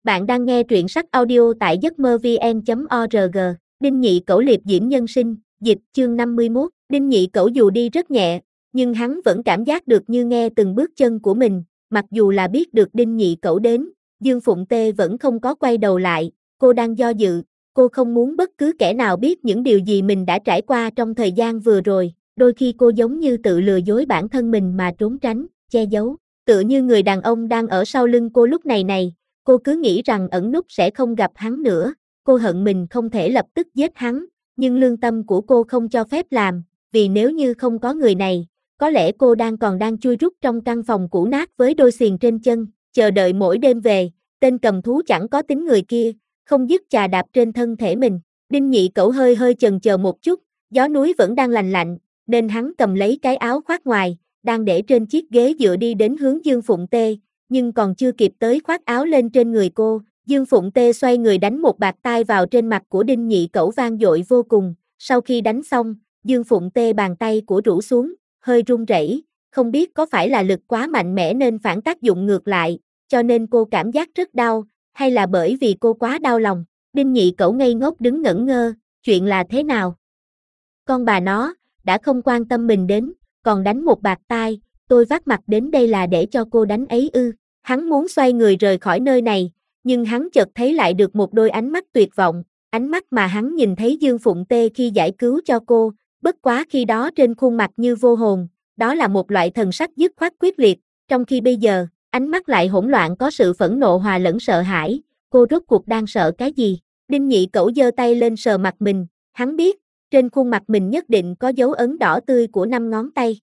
Bạn đang nghe truyện sách audio tại giấc mơ vn.org. Đinh Nhị Cẩu liệp diễm nhân sinh, dịch chương 51. Đinh Nhị Cẩu dù đi rất nhẹ, nhưng hắn vẫn cảm giác được như nghe từng bước chân của mình, mặc dù là biết được Đinh Nhị Cẩu đến, Dương Phụng Tê vẫn không có quay đầu lại, cô đang do dự, cô không muốn bất cứ kẻ nào biết những điều gì mình đã trải qua trong thời gian vừa rồi, đôi khi cô giống như tự lừa dối bản thân mình mà trốn tránh, che giấu, tựa như người đàn ông đang ở sau lưng cô lúc này. Cô cứ nghĩ rằng ẩn núp sẽ không gặp hắn nữa, cô hận mình không thể lập tức giết hắn, nhưng lương tâm của cô không cho phép làm, vì nếu như không có người này, có lẽ cô còn đang chui rút trong căn phòng cũ nát với đôi xiềng trên chân, chờ đợi mỗi đêm về, tên cầm thú chẳng có tính người kia, không dứt chà đạp trên thân thể mình. Đinh Nhị Cẩu hơi chần chờ một chút, gió núi vẫn đang lạnh, nên hắn cầm lấy cái áo khoác ngoài, đang để trên chiếc ghế dựa đi đến hướng Dương Phụng Tê. Nhưng còn chưa kịp tới khoác áo lên trên người cô, Dương Phụng Tê xoay người đánh một bạt tai vào trên mặt của Đinh Nhị Cẩu vang dội vô cùng, sau khi đánh xong, Dương Phụng Tê bàn tay của rũ xuống, hơi run rẩy, không biết có phải là lực quá mạnh mẽ nên phản tác dụng ngược lại, cho nên cô cảm giác rất đau, hay là bởi vì cô quá đau lòng. Đinh Nhị Cẩu ngây ngốc đứng ngẩn ngơ, chuyện là thế nào? Con bà nó, đã không quan tâm mình đến, còn đánh một bạt tai, tôi vác mặt đến đây là để cho cô đánh ấy ư? Hắn muốn xoay người rời khỏi nơi này, nhưng hắn chợt thấy lại được một đôi ánh mắt tuyệt vọng, ánh mắt mà hắn nhìn thấy Dương Phụng Tê khi giải cứu cho cô, bất quá khi đó trên khuôn mặt như vô hồn, đó là một loại thần sắc dứt khoát quyết liệt, trong khi bây giờ, ánh mắt lại hỗn loạn có sự phẫn nộ hòa lẫn sợ hãi, cô rốt cuộc đang sợ cái gì? Đinh Nhị Cẩu giơ tay lên sờ mặt mình, hắn biết, trên khuôn mặt mình nhất định có dấu ấn đỏ tươi của 5 ngón tay.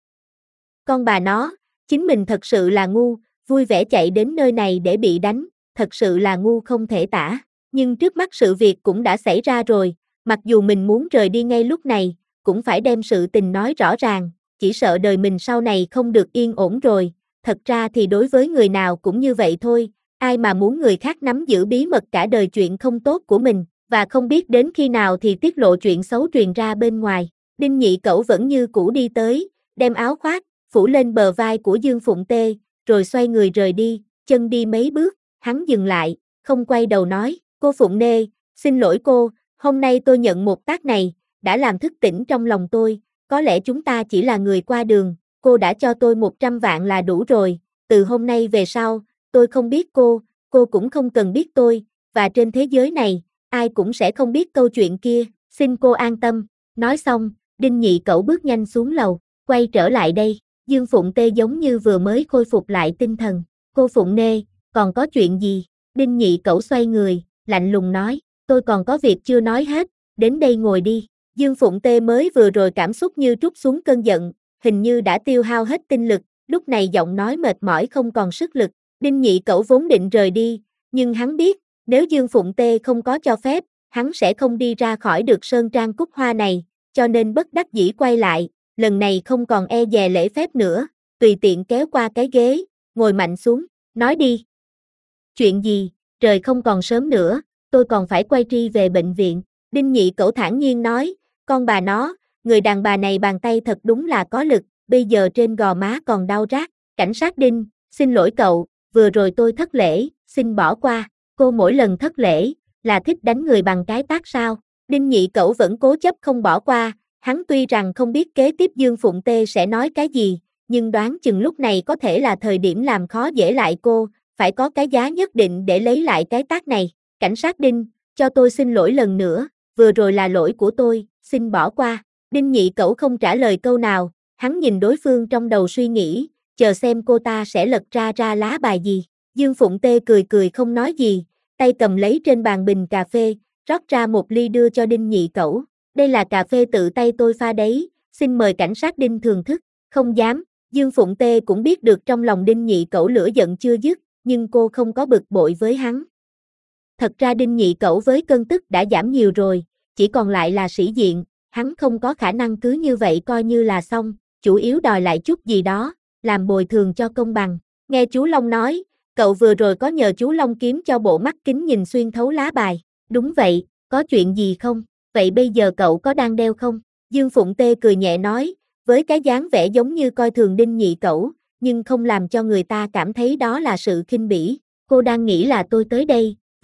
Con bà nó, chính mình thật sự là ngu, vui vẻ chạy đến nơi này để bị đánh, thật sự là ngu không thể tả. Nhưng trước mắt sự việc cũng đã xảy ra rồi, mặc dù mình muốn rời đi ngay lúc này, cũng phải đem sự tình nói rõ ràng, chỉ sợ đời mình sau này không được yên ổn rồi. Thật ra thì đối với người nào cũng như vậy thôi, ai mà muốn người khác nắm giữ bí mật cả đời chuyện không tốt của mình, và không biết đến khi nào thì tiết lộ chuyện xấu truyền ra bên ngoài. Đinh Nhị Cẩu vẫn như cũ đi tới, đem áo khoác phủ lên bờ vai của Dương Phụng Tê, rồi xoay người rời đi, chân đi mấy bước, hắn dừng lại, không quay đầu nói, cô Phụng Nê, xin lỗi cô, hôm nay tôi nhận một tát này, đã làm thức tỉnh trong lòng tôi, có lẽ chúng ta chỉ là người qua đường, cô đã cho tôi 100 vạn là đủ rồi, từ hôm nay về sau, tôi không biết cô cũng không cần biết tôi, và trên thế giới này, ai cũng sẽ không biết câu chuyện kia, xin cô an tâm, nói xong, Đinh Nhị Cẩu bước nhanh xuống lầu, quay trở lại đây. Dương Phụng Tê giống như vừa mới khôi phục lại tinh thần. Cô Phụng Nê, còn có chuyện gì? Đinh Nhị Cẩu xoay người, lạnh lùng nói, tôi còn có việc chưa nói hết, đến đây ngồi đi. Dương Phụng Tê mới vừa rồi cảm xúc như trút xuống cơn giận, hình như đã tiêu hao hết tinh lực, lúc này giọng nói mệt mỏi không còn sức lực. Đinh Nhị Cẩu vốn định rời đi, nhưng hắn biết, nếu Dương Phụng Tê không có cho phép, hắn sẽ không đi ra khỏi được sơn trang cúc hoa này, cho nên bất đắc dĩ quay lại. Lần này không còn e dè lễ phép nữa, tùy tiện kéo qua cái ghế, ngồi mạnh xuống, nói đi. Chuyện gì, trời không còn sớm nữa, tôi còn phải quay tri về bệnh viện. Đinh Nhị Cẩu thản nhiên nói, con bà nó, người đàn bà này bàn tay thật đúng là có lực, bây giờ trên gò má còn đau rát. Cảnh sát Đinh, xin lỗi cậu, vừa rồi tôi thất lễ, xin bỏ qua. Cô mỗi lần thất lễ, là thích đánh người bằng cái tát sao? Đinh Nhị Cẩu vẫn cố chấp không bỏ qua. Hắn tuy rằng không biết kế tiếp Dương Phụng Tê sẽ nói cái gì, nhưng đoán chừng lúc này có thể là thời điểm làm khó dễ lại cô, phải có cái giá nhất định để lấy lại cái tát này. Cảnh sát Đinh, cho tôi xin lỗi lần nữa, vừa rồi là lỗi của tôi, xin bỏ qua. Đinh Nhị Cẩu không trả lời câu nào, hắn nhìn đối phương trong đầu suy nghĩ, chờ xem cô ta sẽ lật ra lá bài gì. Dương Phụng Tê cười không nói gì, tay cầm lấy trên bàn bình cà phê, rót ra một ly đưa cho Đinh Nhị Cẩu. Đây là cà phê tự tay tôi pha đấy, xin mời cảnh sát Đinh thưởng thức. Không dám, Dương Phụng Tê cũng biết được trong lòng Đinh Nhị Cẩu lửa giận chưa dứt, nhưng cô không có bực bội với hắn. Thật ra Đinh Nhị Cẩu với cơn tức đã giảm nhiều rồi, chỉ còn lại là sĩ diện, hắn không có khả năng cứ như vậy coi như là xong, chủ yếu đòi lại chút gì đó, làm bồi thường cho công bằng. Nghe chú Long nói, cậu vừa rồi có nhờ chú Long kiếm cho bộ mắt kính nhìn xuyên thấu lá bài. Đúng vậy, có chuyện gì không? Vậy bây giờ cậu có đang đeo không? Dương Phụng Tê cười nhẹ nói, với cái dáng vẻ giống như coi thường Đinh Nhị Cẩu, nhưng không làm cho người ta cảm thấy đó là sự khinh bỉ. Cô đang nghĩ là tôi tới đây,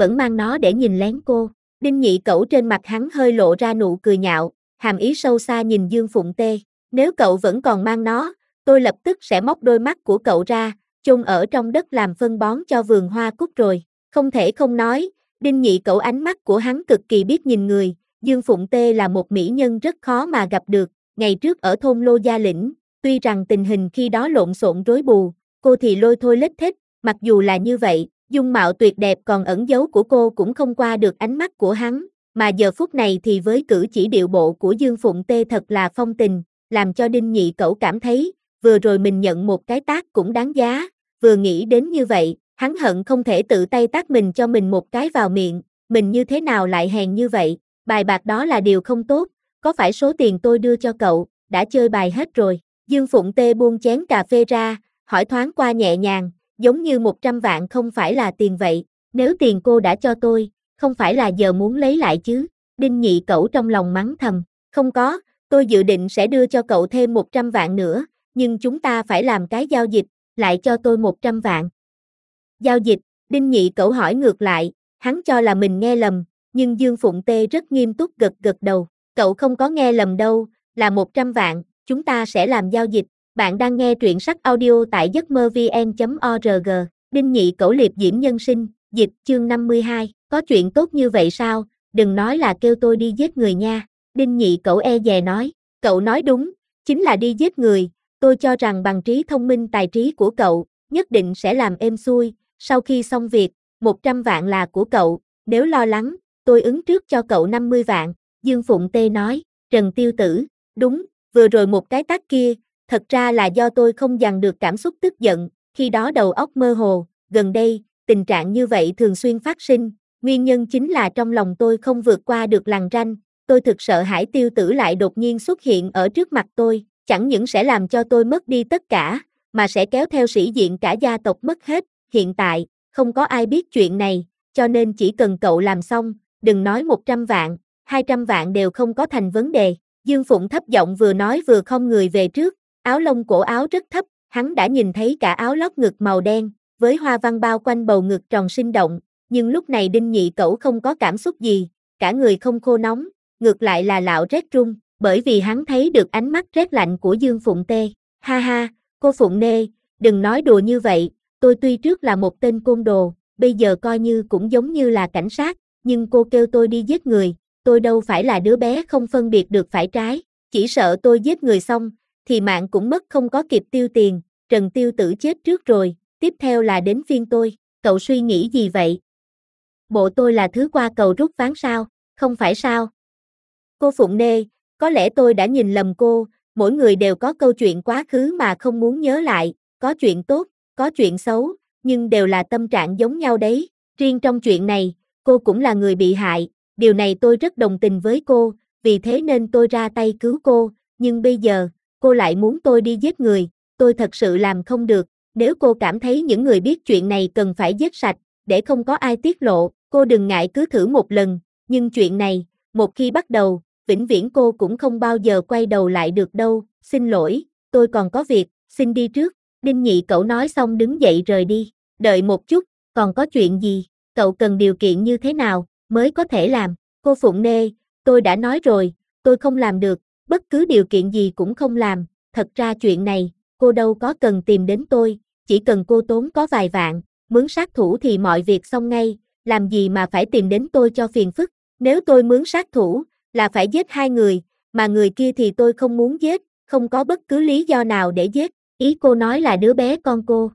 vẫn mang nó để nhìn lén cô. Đinh Nhị Cẩu trên mặt hắn hơi lộ ra nụ cười nhạo, hàm ý sâu xa nhìn Dương Phụng Tê. Nếu cậu vẫn còn mang nó, tôi lập tức sẽ móc đôi mắt của cậu ra, chôn ở trong đất làm phân bón cho vườn hoa cúc rồi. Không thể không nói, Đinh Nhị Cẩu ánh mắt của hắn cực kỳ biết nhìn người. Dương Phụng Tê là một mỹ nhân rất khó mà gặp được. Ngày trước ở thôn Lô Gia Lĩnh, tuy rằng tình hình khi đó lộn xộn rối bù, cô thì lôi thôi lết thết, mặc dù là như vậy, dung mạo tuyệt đẹp còn ẩn giấu của cô cũng không qua được ánh mắt của hắn, mà giờ phút này thì với cử chỉ điệu bộ của Dương Phụng Tê thật là phong tình, làm cho Đinh Nhị Cẩu cảm thấy, vừa rồi mình nhận một cái tát cũng đáng giá, vừa nghĩ đến như vậy, hắn hận không thể tự tay tát mình cho mình một cái vào miệng, mình như thế nào lại hèn như vậy, bài bạc đó là điều không tốt, có phải số tiền tôi đưa cho cậu, đã chơi bài hết rồi. Dương Phụng Tê buông chén cà phê ra, hỏi thoáng qua nhẹ nhàng, giống như 100 vạn không phải là tiền vậy, nếu tiền cô đã cho tôi, không phải là giờ muốn lấy lại chứ. Đinh Nhị Cẩu trong lòng mắng thầm, không có, tôi dự định sẽ đưa cho cậu thêm 100 vạn nữa, nhưng chúng ta phải làm cái giao dịch, lại cho tôi 100 vạn. Giao dịch, Đinh Nhị Cẩu hỏi ngược lại, hắn cho là mình nghe lầm, nhưng Dương Phụng Tê rất nghiêm túc gật gật đầu, cậu không có nghe lầm đâu, là 100 vạn, chúng ta sẽ làm giao dịch. Bạn đang nghe truyện sách audio tại giấc mơ vn.org. Đinh Nhị Cẩu liệp diễm nhân sinh, dịch chương 52. Có chuyện tốt như vậy sao, đừng nói là kêu tôi đi giết người nha. Đinh Nhị Cẩu e dè nói, cậu nói đúng, chính là đi giết người, tôi cho rằng bằng trí thông minh tài trí của cậu, nhất định sẽ làm êm xuôi, sau khi xong việc, 100 vạn là của cậu, nếu lo lắng, tôi ứng trước cho cậu 50 vạn. Dương Phụng Tê nói, Trần Tiêu Tử, đúng, vừa rồi một cái tát kia, thật ra là do tôi không dằn được cảm xúc tức giận, khi đó đầu óc mơ hồ, gần đây, tình trạng như vậy thường xuyên phát sinh, nguyên nhân chính là trong lòng tôi không vượt qua được lằn ranh, tôi thực sợ hãi Tiêu Tử lại đột nhiên xuất hiện ở trước mặt tôi, chẳng những sẽ làm cho tôi mất đi tất cả, mà sẽ kéo theo sĩ diện cả gia tộc mất hết, hiện tại, không có ai biết chuyện này, cho nên chỉ cần cậu làm xong, đừng nói 100 vạn, 200 vạn đều không có thành vấn đề. Dương Phụng thấp giọng vừa nói vừa không người về trước, áo lông cổ áo rất thấp, hắn đã nhìn thấy cả áo lót ngực màu đen, với hoa văn bao quanh bầu ngực tròn sinh động, nhưng lúc này Đinh Nhị Cẩu không có cảm xúc gì, cả người không khô nóng, ngược lại là lạo rét run, bởi vì hắn thấy được ánh mắt rét lạnh của Dương Phụng Tê. Ha ha, cô Phụng Nê, đừng nói đùa như vậy, tôi tuy trước là một tên côn đồ, bây giờ coi như cũng giống như là cảnh sát, nhưng cô kêu tôi đi giết người, tôi đâu phải là đứa bé không phân biệt được phải trái, chỉ sợ tôi giết người xong, thì mạng cũng mất không có kịp tiêu tiền, Trần Tiêu Tử chết trước rồi, tiếp theo là đến phiên tôi, cậu suy nghĩ gì vậy? Bộ tôi là thứ qua cầu rút ván sao, không phải sao? Cô Phụng Nê, có lẽ tôi đã nhìn lầm cô, mỗi người đều có câu chuyện quá khứ mà không muốn nhớ lại, có chuyện tốt, có chuyện xấu, nhưng đều là tâm trạng giống nhau đấy, riêng trong chuyện này, cô cũng là người bị hại, điều này tôi rất đồng tình với cô, vì thế nên tôi ra tay cứu cô, nhưng bây giờ, cô lại muốn tôi đi giết người, tôi thật sự làm không được, nếu cô cảm thấy những người biết chuyện này cần phải giết sạch, để không có ai tiết lộ, cô đừng ngại cứ thử một lần, nhưng chuyện này, một khi bắt đầu, vĩnh viễn cô cũng không bao giờ quay đầu lại được đâu, xin lỗi, tôi còn có việc, xin đi trước. Đinh Nhị Cẩu nói xong đứng dậy rời đi, đợi một chút, còn có chuyện gì, cậu cần điều kiện như thế nào, mới có thể làm, cô Phụng Nê, tôi đã nói rồi, tôi không làm được, bất cứ điều kiện gì cũng không làm, thật ra chuyện này, cô đâu có cần tìm đến tôi, chỉ cần cô tốn có vài vạn, mướn sát thủ thì mọi việc xong ngay, làm gì mà phải tìm đến tôi cho phiền phức, nếu tôi mướn sát thủ, là phải giết hai người, mà người kia thì tôi không muốn giết, không có bất cứ lý do nào để giết, ý cô nói là đứa bé con cô.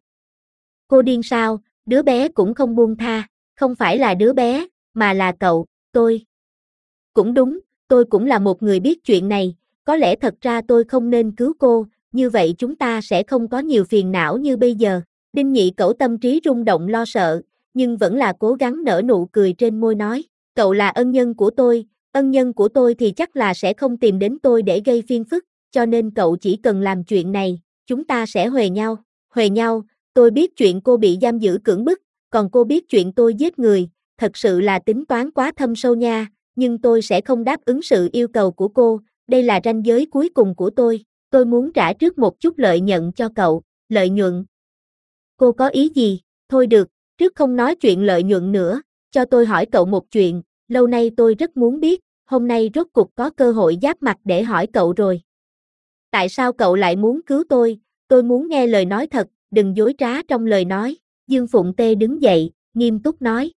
Cô điên sao, đứa bé cũng không buông tha, không phải là đứa bé, mà là cậu, tôi. Cũng đúng, tôi cũng là một người biết chuyện này, có lẽ thật ra tôi không nên cứu cô, như vậy chúng ta sẽ không có nhiều phiền não như bây giờ. Đinh Nhị Cẩu tâm trí rung động lo sợ, nhưng vẫn là cố gắng nở nụ cười trên môi nói, cậu là ân nhân của tôi thì chắc là sẽ không tìm đến tôi để gây phiền phức, cho nên cậu chỉ cần làm chuyện này, chúng ta sẽ huề nhau, tôi biết chuyện cô bị giam giữ cưỡng bức, còn cô biết chuyện tôi giết người, thật sự là tính toán quá thâm sâu nha, nhưng tôi sẽ không đáp ứng sự yêu cầu của cô, đây là ranh giới cuối cùng của tôi muốn trả trước một chút lợi nhuận cho cậu, lợi nhuận. Cô có ý gì? Thôi được, trước không nói chuyện lợi nhuận nữa, cho tôi hỏi cậu một chuyện, lâu nay tôi rất muốn biết, hôm nay rốt cục có cơ hội giáp mặt để hỏi cậu rồi. Tại sao cậu lại muốn cứu tôi muốn nghe lời nói thật, đừng dối trá trong lời nói. Dương Phụng Tê đứng dậy, nghiêm túc nói,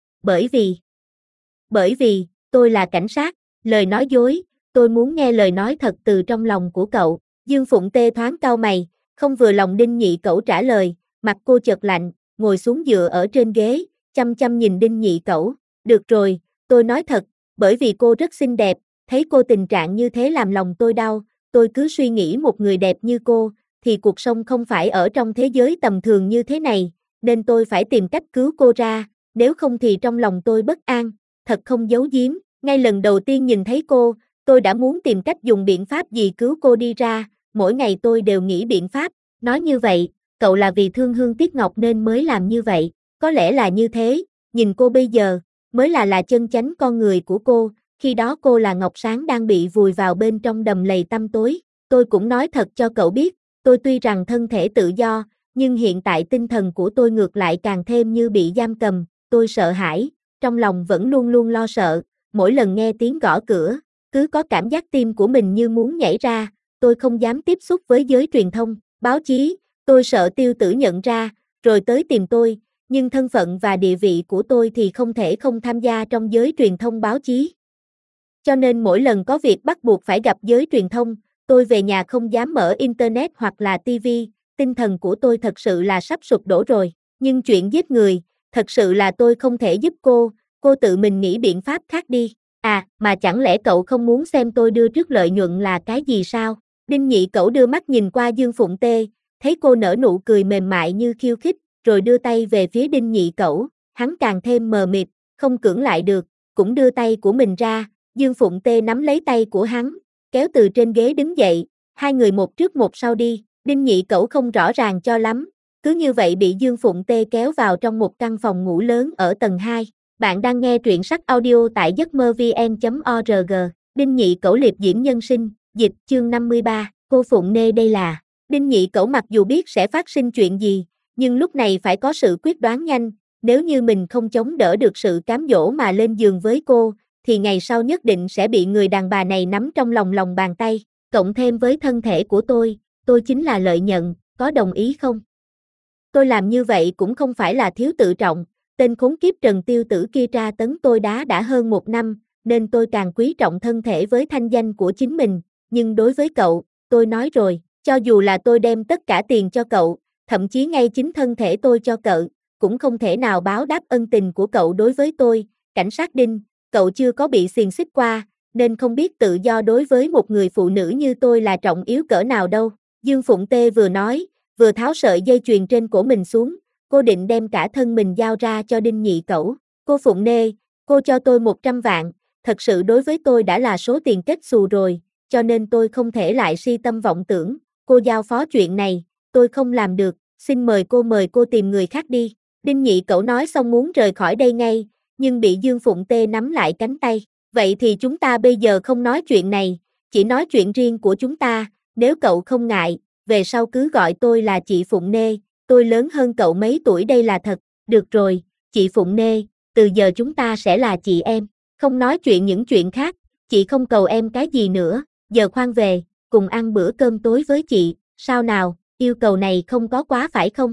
bởi vì, tôi là cảnh sát, lời nói dối, tôi muốn nghe lời nói thật từ trong lòng của cậu. Dương Phụng Tê thoáng cau mày, không vừa lòng Đinh Nhị Cẩu trả lời, mặt cô chợt lạnh, ngồi xuống dựa ở trên ghế, chăm chăm nhìn Đinh Nhị Cẩu. Được rồi, tôi nói thật, bởi vì cô rất xinh đẹp, thấy cô tình trạng như thế làm lòng tôi đau, tôi cứ suy nghĩ một người đẹp như cô, thì cuộc sống không phải ở trong thế giới tầm thường như thế này, nên tôi phải tìm cách cứu cô ra, nếu không thì trong lòng tôi bất an, thật không giấu giếm, ngay lần đầu tiên nhìn thấy cô, tôi đã muốn tìm cách dùng biện pháp gì cứu cô đi ra, mỗi ngày tôi đều nghĩ biện pháp, nói như vậy, cậu là vì thương Hương Tiếc Ngọc nên mới làm như vậy, có lẽ là như thế, nhìn cô bây giờ, mới là chân chánh con người của cô, khi đó cô là ngọc sáng đang bị vùi vào bên trong đầm lầy tăm tối, tôi cũng nói thật cho cậu biết, tôi tuy rằng thân thể tự do, nhưng hiện tại tinh thần của tôi ngược lại càng thêm như bị giam cầm, tôi sợ hãi, trong lòng vẫn luôn luôn lo sợ, mỗi lần nghe tiếng gõ cửa, cứ có cảm giác tim của mình như muốn nhảy ra, tôi không dám tiếp xúc với giới truyền thông, báo chí, tôi sợ Tiêu Tử nhận ra, rồi tới tìm tôi, nhưng thân phận và địa vị của tôi thì không thể không tham gia trong giới truyền thông báo chí. Cho nên mỗi lần có việc bắt buộc phải gặp giới truyền thông, tôi về nhà không dám mở internet hoặc là TV, tinh thần của tôi thật sự là sắp sụp đổ rồi, nhưng chuyện giết người, thật sự là tôi không thể giúp cô tự mình nghĩ biện pháp khác đi. À, mà chẳng lẽ cậu không muốn xem tôi đưa trước lợi nhuận là cái gì sao? Đinh Nhị Cẩu đưa mắt nhìn qua Dương Phụng Tê, thấy cô nở nụ cười mềm mại như khiêu khích, rồi đưa tay về phía Đinh Nhị Cẩu, hắn càng thêm mờ mịt, không cưỡng lại được, cũng đưa tay của mình ra, Dương Phụng Tê nắm lấy tay của hắn, kéo từ trên ghế đứng dậy, hai người một trước một sau đi, Đinh Nhị Cẩu không rõ ràng cho lắm, cứ như vậy bị Dương Phụng Tê kéo vào trong một căn phòng ngủ lớn ở tầng 2. Bạn đang nghe truyện sách audio tại giấc mơ vn.org, Đinh Nhị Cẩu liệp diễm nhân sinh, dịch chương 53, cô Phụng Nê đây là. Đinh Nhị Cẩu mặc dù biết sẽ phát sinh chuyện gì, nhưng lúc này phải có sự quyết đoán nhanh, nếu như mình không chống đỡ được sự cám dỗ mà lên giường với cô, thì ngày sau nhất định sẽ bị người đàn bà này nắm trong lòng bàn tay, cộng thêm với thân thể của tôi chính là lợi nhận, có đồng ý không? Tôi làm như vậy cũng không phải là thiếu tự trọng, tên khốn kiếp Trần Tiêu Tử kia tra tấn tôi đã hơn 1 năm, nên tôi càng quý trọng thân thể với thanh danh của chính mình, nhưng đối với cậu, tôi nói rồi, cho dù là tôi đem tất cả tiền cho cậu, thậm chí ngay chính thân thể tôi cho cậu, cũng không thể nào báo đáp ân tình của cậu đối với tôi. Cảnh sát Đinh, cậu chưa có bị xiềng xích qua, nên không biết tự do đối với một người phụ nữ như tôi là trọng yếu cỡ nào đâu. Dương Phụng Tê vừa nói, vừa tháo sợi dây chuyền trên cổ mình xuống, cô định đem cả thân mình giao ra cho Đinh Nhị Cẩu. Cô Phụng Nê, cô cho tôi 100 vạn, thật sự đối với tôi đã là số tiền kết xù rồi, cho nên tôi không thể lại si tâm vọng tưởng, cô giao phó chuyện này, tôi không làm được, xin mời cô tìm người khác đi. Đinh Nhị Cẩu nói xong muốn rời khỏi đây ngay, nhưng bị Dương Phụng Tê nắm lại cánh tay. Vậy thì chúng ta bây giờ không nói chuyện này, chỉ nói chuyện riêng của chúng ta, nếu cậu không ngại, về sau cứ gọi tôi là chị Phụng Nê, tôi lớn hơn cậu mấy tuổi đây là thật. Được rồi, chị Phụng Nê, từ giờ chúng ta sẽ là chị em, không nói chuyện những chuyện khác, chị không cầu em cái gì nữa, giờ khoan về, cùng ăn bữa cơm tối với chị, sao nào, yêu cầu này không có quá phải không?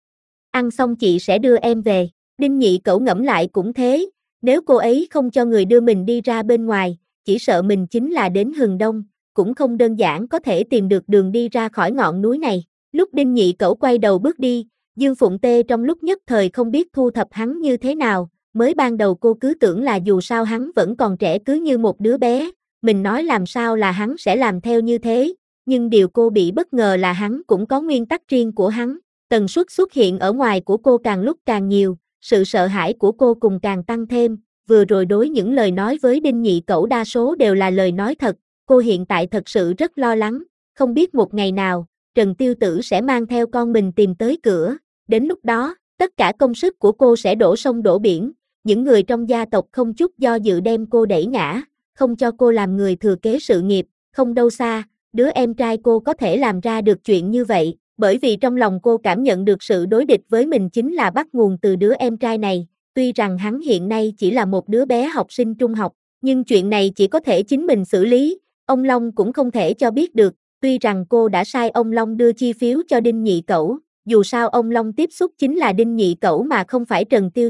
Ăn xong chị sẽ đưa em về. Đinh Nhị Cẩu ngẫm lại cũng thế, nếu cô ấy không cho người đưa mình đi ra bên ngoài, chỉ sợ mình chính là đến hừng đông, cũng không đơn giản có thể tìm được đường đi ra khỏi ngọn núi này. Lúc Đinh Nhị Cẩu quay đầu bước đi, Dương Phụng Tê trong lúc nhất thời không biết thu thập hắn như thế nào, mới ban đầu cô cứ tưởng là dù sao hắn vẫn còn trẻ cứ như một đứa bé, mình nói làm sao là hắn sẽ làm theo như thế, nhưng điều cô bị bất ngờ là hắn cũng có nguyên tắc riêng của hắn, tần suất xuất hiện ở ngoài của cô càng lúc càng nhiều, sự sợ hãi của cô cùng càng tăng thêm, vừa rồi đối những lời nói với Đinh Nhị Cẩu đa số đều là lời nói thật, cô hiện tại thật sự rất lo lắng, không biết một ngày nào, Trần Tiêu Tử sẽ mang theo con mình tìm tới cửa, đến lúc đó, tất cả công sức của cô sẽ đổ sông đổ biển, những người trong gia tộc không chút do dự đem cô đẩy ngã, không cho cô làm người thừa kế sự nghiệp, không đâu xa, đứa em trai cô có thể làm ra được chuyện như vậy, bởi vì trong lòng cô cảm nhận được sự đối địch với mình chính là bắt nguồn từ đứa em trai này, tuy rằng hắn hiện nay chỉ là một đứa bé học sinh trung học, nhưng chuyện này chỉ có thể chính mình xử lý, ông Long cũng không thể cho biết được, tuy rằng cô đã sai ông Long đưa chi phiếu cho Đinh Nhị Cẩu, dù sao ông Long tiếp xúc chính là Đinh Nhị Cẩu mà không phải Trần Tiêu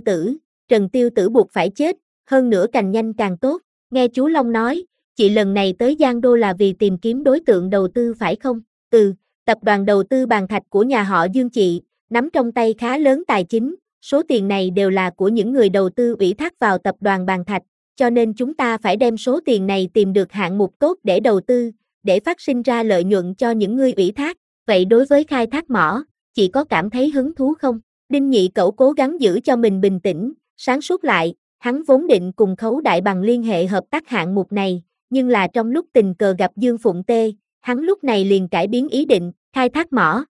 Tử buộc phải chết, hơn nữa càng nhanh càng tốt, nghe chú Long nói, chị lần này tới Giang Đô là vì tìm kiếm đối tượng đầu tư phải không? Tập đoàn đầu tư Bàn Thạch của nhà họ Dương chị, nắm trong tay khá lớn tài chính, số tiền này đều là của những người đầu tư ủy thác vào tập đoàn Bàn Thạch, cho nên chúng ta phải đem số tiền này tìm được hạng mục tốt để đầu tư, để phát sinh ra lợi nhuận cho những người ủy thác. Vậy đối với khai thác mỏ, chị có cảm thấy hứng thú không? Đinh Nhị Cẩu cố gắng giữ cho mình bình tĩnh, sáng suốt lại, hắn vốn định cùng Khấu Đại Bằng liên hệ hợp tác hạng mục này, nhưng là trong lúc tình cờ gặp Dương Phụng Tê, hắn lúc này liền cải biến ý định, khai thác mỏ.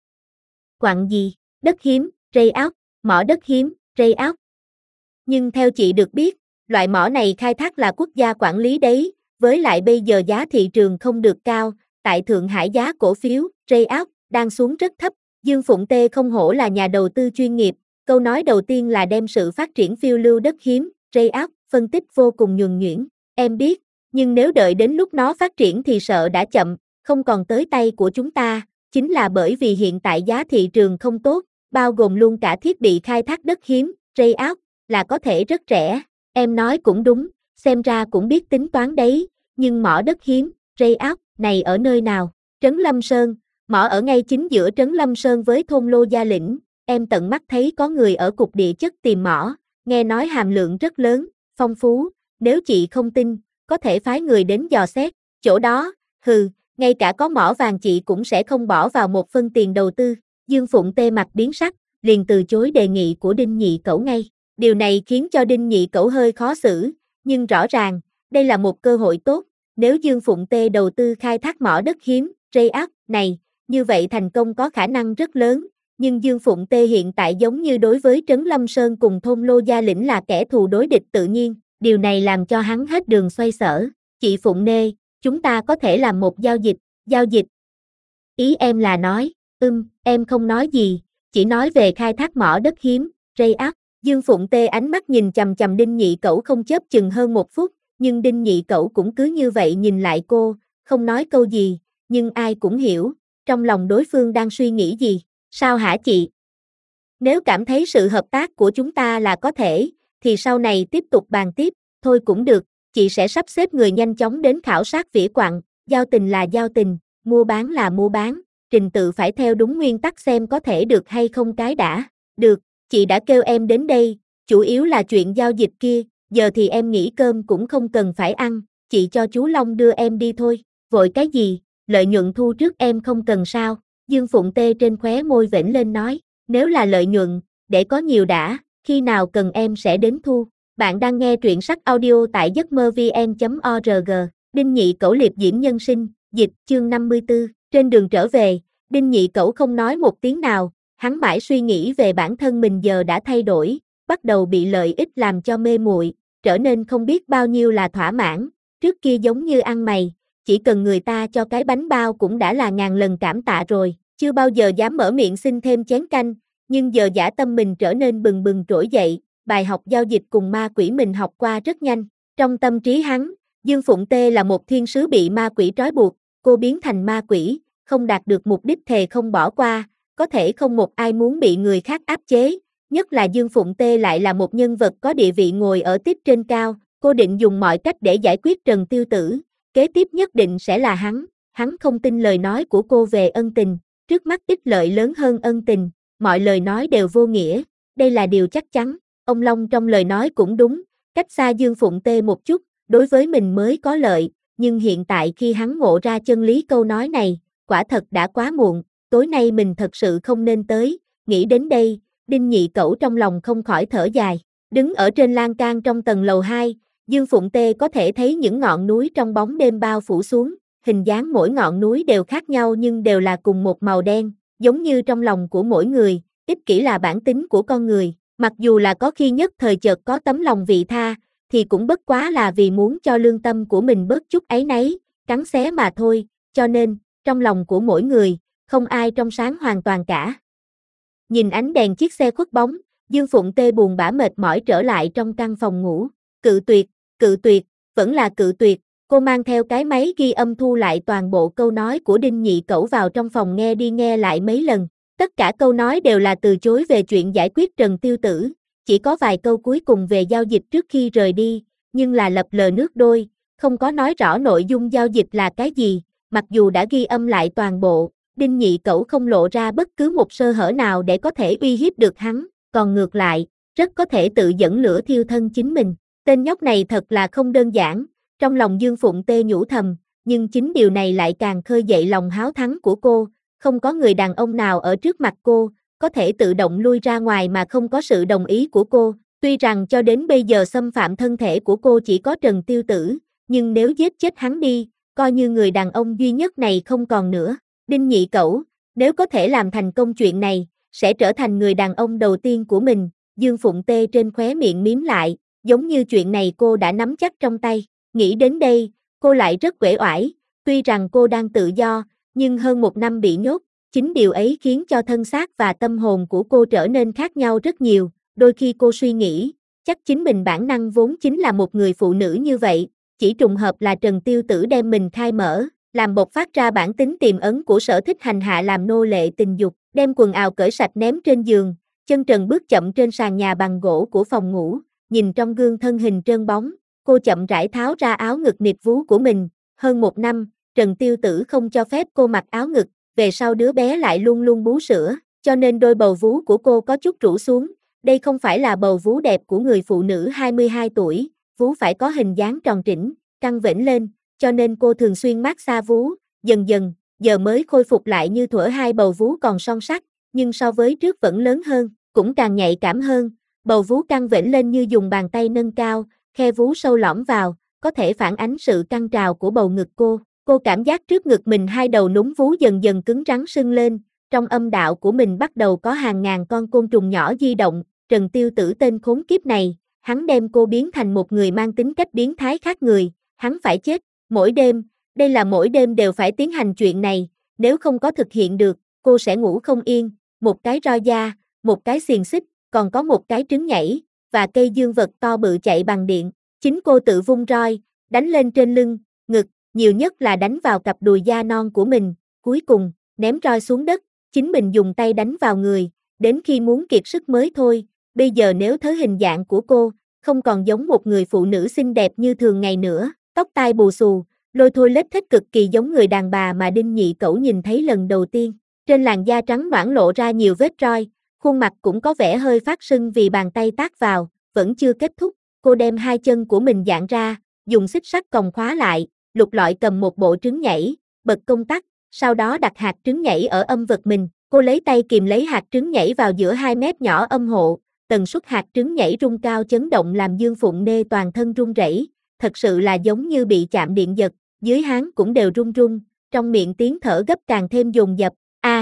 Quặng gì? Đất hiếm, rây óc, mỏ đất hiếm, rây óc. Nhưng theo chị được biết, loại mỏ này khai thác là quốc gia quản lý đấy, với lại bây giờ giá thị trường không được cao, tại Thượng Hải giá cổ phiếu, rây óc, đang xuống rất thấp. Dương Phụng Tê không hổ là nhà đầu tư chuyên nghiệp, câu nói đầu tiên là đem sự phát triển phiêu lưu đất hiếm, rây óc, phân tích vô cùng nhuần nhuyễn. Em biết, nhưng nếu đợi đến lúc nó phát triển thì sợ đã chậm, không còn tới tay của chúng ta, chính là bởi vì hiện tại giá thị trường không tốt, bao gồm luôn cả thiết bị khai thác đất hiếm, rây óc, là có thể rất rẻ. Em nói cũng đúng, xem ra cũng biết tính toán đấy, nhưng mỏ đất hiếm, rây óc, này ở nơi nào? Trấn Lâm Sơn, mỏ ở ngay chính giữa Trấn Lâm Sơn với thôn Lô Gia Lĩnh, em tận mắt thấy có người ở cục địa chất tìm mỏ, nghe nói hàm lượng rất lớn, phong phú, nếu chị không tin, có thể phái người đến dò xét, chỗ đó, ngay cả có mỏ vàng chị cũng sẽ không bỏ vào một phân tiền đầu tư. Dương Phụng Tê mặt biến sắc, liền từ chối đề nghị của Đinh Nhị Cẩu ngay. Điều này khiến cho Đinh Nhị Cẩu hơi khó xử, nhưng rõ ràng, đây là một cơ hội tốt, nếu Dương Phụng Tê đầu tư khai thác mỏ đất hiếm, rây óc, này, như vậy thành công có khả năng rất lớn, nhưng Dương Phụng Tê hiện tại giống như đối với Trấn Lâm Sơn cùng thôn Lô Gia Lĩnh là kẻ thù đối địch tự nhiên, điều này làm cho hắn hết đường xoay sở. Chị Phụng Nê, chúng ta có thể làm một giao dịch. Ý em là nói, em không nói gì, chỉ nói về khai thác mỏ đất hiếm, rây óc. Dương Phụng Tê ánh mắt nhìn chằm chằm Đinh Nhị Cẩu không chớp chừng hơn một phút, nhưng Đinh Nhị Cẩu cũng cứ như vậy nhìn lại cô, không nói câu gì, nhưng ai cũng hiểu, trong lòng đối phương đang suy nghĩ gì. Sao hả chị? Nếu cảm thấy sự hợp tác của chúng ta là có thể, thì sau này tiếp tục bàn tiếp, thôi cũng được, chị sẽ sắp xếp người nhanh chóng đến khảo sát vỉa quặng, giao tình là giao tình, mua bán là mua bán, trình tự phải theo đúng nguyên tắc xem có thể được hay không cái đã. Được, chị đã kêu em đến đây, chủ yếu là chuyện giao dịch kia, giờ thì em nghỉ cơm cũng không cần phải ăn, chị cho chú Long đưa em đi thôi, vội cái gì, lợi nhuận thu trước em không cần sao. Dương Phụng Tê trên khóe môi vểnh lên nói, nếu là lợi nhuận, để có nhiều đã, khi nào cần em sẽ đến thu. Bạn đang nghe truyện sách audio tại giấcmơ-vn.org, Đinh Nhị Cẩu liệp diễm nhân sinh, dịch chương 54, trên đường trở về, Đinh Nhị Cẩu không nói một tiếng nào, hắn mãi suy nghĩ về bản thân mình giờ đã thay đổi, bắt đầu bị lợi ích làm cho mê muội, trở nên không biết bao nhiêu là thỏa mãn, trước kia giống như ăn mày, chỉ cần người ta cho cái bánh bao cũng đã là ngàn lần cảm tạ rồi, chưa bao giờ dám mở miệng xin thêm chén canh, nhưng giờ dã tâm mình trở nên bừng bừng trỗi dậy, bài học giao dịch cùng ma quỷ mình học qua rất nhanh, trong tâm trí hắn, Dương Phụng Tê là một thiên sứ bị ma quỷ trói buộc, cô biến thành ma quỷ, không đạt được mục đích thề không bỏ qua, có thể không một ai muốn bị người khác áp chế, nhất là Dương Phụng Tê lại là một nhân vật có địa vị ngồi ở tiếp trên cao, cô định dùng mọi cách để giải quyết Trần Tiêu Tử, kế tiếp nhất định sẽ là hắn không tin lời nói của cô về ân tình, trước mắt ích lợi lớn hơn ân tình, mọi lời nói đều vô nghĩa, đây là điều chắc chắn, ông Long trong lời nói cũng đúng, cách xa Dương Phụng Tê một chút, đối với mình mới có lợi, nhưng hiện tại khi hắn ngộ ra chân lý câu nói này, quả thật đã quá muộn, tối nay mình thật sự không nên tới, nghĩ đến đây, Đinh Nhị Cẩu trong lòng không khỏi thở dài, đứng ở trên lan can trong tầng lầu 2, Dương Phụng Tê có thể thấy những ngọn núi trong bóng đêm bao phủ xuống, hình dáng mỗi ngọn núi đều khác nhau nhưng đều là cùng một màu đen, giống như trong lòng của mỗi người, ích kỷ là bản tính của con người, mặc dù là có khi nhất thời chợt có tấm lòng vị tha, thì cũng bất quá là vì muốn cho lương tâm của mình bớt chút áy náy, cắn xé mà thôi, cho nên, trong lòng của mỗi người, không ai trong sáng hoàn toàn cả. Nhìn ánh đèn chiếc xe khuất bóng, Dương Phụng Tê buồn bã mệt mỏi trở lại trong căn phòng ngủ. Cự tuyệt, vẫn là cự tuyệt. Cô mang theo cái máy ghi âm thu lại toàn bộ câu nói của Đinh Nhị Cẩu vào trong phòng nghe đi nghe lại mấy lần. Tất cả câu nói đều là từ chối về chuyện giải quyết Trần Tiêu Tử, chỉ có vài câu cuối cùng về giao dịch trước khi rời đi, nhưng là lập lờ nước đôi, không có nói rõ nội dung giao dịch là cái gì, mặc dù đã ghi âm lại toàn bộ, Đinh Nhị Cẩu không lộ ra bất cứ một sơ hở nào để có thể uy hiếp được hắn, còn ngược lại, rất có thể tự dẫn lửa thiêu thân chính mình. Tên nhóc này thật là không đơn giản, trong lòng Dương Phụng Tê nhủ thầm, nhưng chính điều này lại càng khơi dậy lòng háo thắng của cô, không có người đàn ông nào ở trước mặt cô, có thể tự động lui ra ngoài mà không có sự đồng ý của cô, tuy rằng cho đến bây giờ xâm phạm thân thể của cô chỉ có Trần Tiêu Tử, nhưng nếu giết chết hắn đi, coi như người đàn ông duy nhất này không còn nữa. Đinh Nhị Cẩu, nếu có thể làm thành công chuyện này, sẽ trở thành người đàn ông đầu tiên của mình, Dương Phụng Tê trên khóe miệng mím lại, giống như chuyện này cô đã nắm chắc trong tay. Nghĩ đến đây, cô lại rất uể oải, tuy rằng cô đang tự do, nhưng hơn 1 năm bị nhốt, chính điều ấy khiến cho thân xác và tâm hồn của cô trở nên khác nhau rất nhiều, đôi khi cô suy nghĩ, chắc chính mình bản năng vốn chính là một người phụ nữ như vậy, chỉ trùng hợp là Trần Tiêu Tử đem mình khai mở, làm bộc phát ra bản tính tiềm ẩn của sở thích hành hạ làm nô lệ tình dục, đem quần áo cởi sạch ném trên giường, chân trần bước chậm trên sàn nhà bằng gỗ của phòng ngủ, nhìn trong gương thân hình trơn bóng, cô chậm rãi tháo ra áo ngực nịt vú của mình, hơn 1 năm, Trần Tiêu Tử không cho phép cô mặc áo ngực, về sau đứa bé lại luôn luôn bú sữa, cho nên đôi bầu vú của cô có chút rũ xuống, đây không phải là bầu vú đẹp của người phụ nữ 22 tuổi, vú phải có hình dáng tròn trĩnh, căng vểnh lên, cho nên cô thường xuyên massage vú, dần dần, giờ mới khôi phục lại như thuở hai bầu vú còn son sắt, nhưng so với trước vẫn lớn hơn, cũng càng nhạy cảm hơn, bầu vú căng vểnh lên như dùng bàn tay nâng cao, khe vú sâu lõm vào, có thể phản ánh sự căng trào của bầu ngực cô. Cô cảm giác trước ngực mình hai đầu núm vú dần dần cứng rắn sưng lên, trong âm đạo của mình bắt đầu có hàng ngàn con côn trùng nhỏ di động, Trần Tiêu Tử tên khốn kiếp này, hắn đem cô biến thành một người mang tính cách biến thái khác người, hắn phải chết, mỗi đêm, đây là mỗi đêm đều phải tiến hành chuyện này, nếu không có thực hiện được, cô sẽ ngủ không yên, một cái roi da, một cái xiềng xích, còn có một cái trứng nhảy, và cây dương vật to bự chạy bằng điện, chính cô tự vung roi, đánh lên trên lưng, ngực, nhiều nhất là đánh vào cặp đùi da non của mình, cuối cùng, ném roi xuống đất, chính mình dùng tay đánh vào người, đến khi muốn kiệt sức mới thôi, bây giờ nếu thấy hình dạng của cô, không còn giống một người phụ nữ xinh đẹp như thường ngày nữa, tóc tai bù xù, lôi thôi lết thết cực kỳ giống người đàn bà mà Đinh Nhị Cẩu nhìn thấy lần đầu tiên, trên làn da trắng nõn lộ ra nhiều vết roi, khuôn mặt cũng có vẻ hơi phát sưng vì bàn tay tác vào, vẫn chưa kết thúc, cô đem hai chân của mình giãn ra, dùng xích sắt còng khóa lại, lục lọi cầm một bộ trứng nhảy, bật công tắc, sau đó đặt hạt trứng nhảy ở âm vật mình, cô lấy tay kìm lấy hạt trứng nhảy vào giữa hai mép nhỏ âm hộ, tần suất hạt trứng nhảy rung cao chấn động làm Dương Phụng Nê toàn thân run rẩy, thật sự là giống như bị chạm điện giật, dưới háng cũng đều run run, trong miệng tiếng thở gấp càng thêm dồn dập,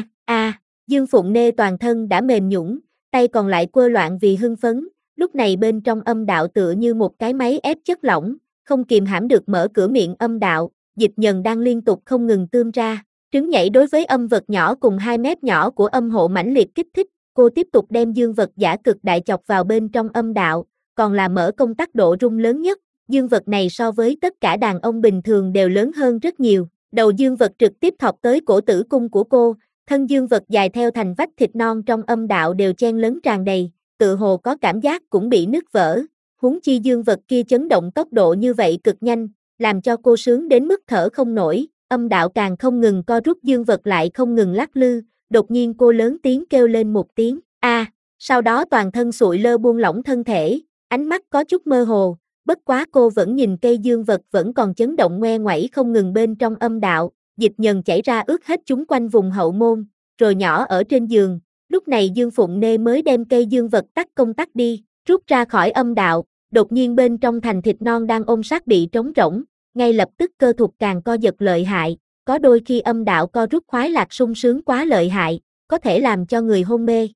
Dương Phụng Nê toàn thân đã mềm nhũn, tay còn lại quơ loạn vì hưng phấn, lúc này bên trong âm đạo tựa như một cái máy ép chất lỏng, không kìm hãm được mở cửa miệng âm đạo, dịch nhần đang liên tục không ngừng tươm ra, trứng nhảy đối với âm vật nhỏ cùng hai mép nhỏ của âm hộ mãnh liệt kích thích, cô tiếp tục đem dương vật giả cực đại chọc vào bên trong âm đạo, còn là mở công tắc độ rung lớn nhất, dương vật này so với tất cả đàn ông bình thường đều lớn hơn rất nhiều, đầu dương vật trực tiếp thọc tới cổ tử cung của cô, thân dương vật dài theo thành vách thịt non trong âm đạo đều chen lấn tràn đầy, tự hồ có cảm giác cũng bị nứt vỡ, huống chi dương vật kia chấn động tốc độ như vậy cực nhanh, làm cho cô sướng đến mức thở không nổi, âm đạo càng không ngừng co rút dương vật lại không ngừng lắc lư, đột nhiên cô lớn tiếng kêu lên một tiếng, sau đó toàn thân sụi lơ buông lỏng thân thể, ánh mắt có chút mơ hồ, bất quá cô vẫn nhìn cây dương vật vẫn còn chấn động ngoe ngoẩy không ngừng bên trong âm đạo, dịch nhần chảy ra ướt hết chúng quanh vùng hậu môn, rồi nhỏ ở trên giường, lúc này Dương Phụng Nê mới đem cây dương vật tắt công tắc đi, rút ra khỏi âm đạo, đột nhiên bên trong thành thịt non đang ôm sát bị trống rỗng, ngay lập tức cơ thục càng co giật lợi hại, có đôi khi âm đạo co rút khoái lạc sung sướng quá lợi hại, có thể làm cho người hôn mê,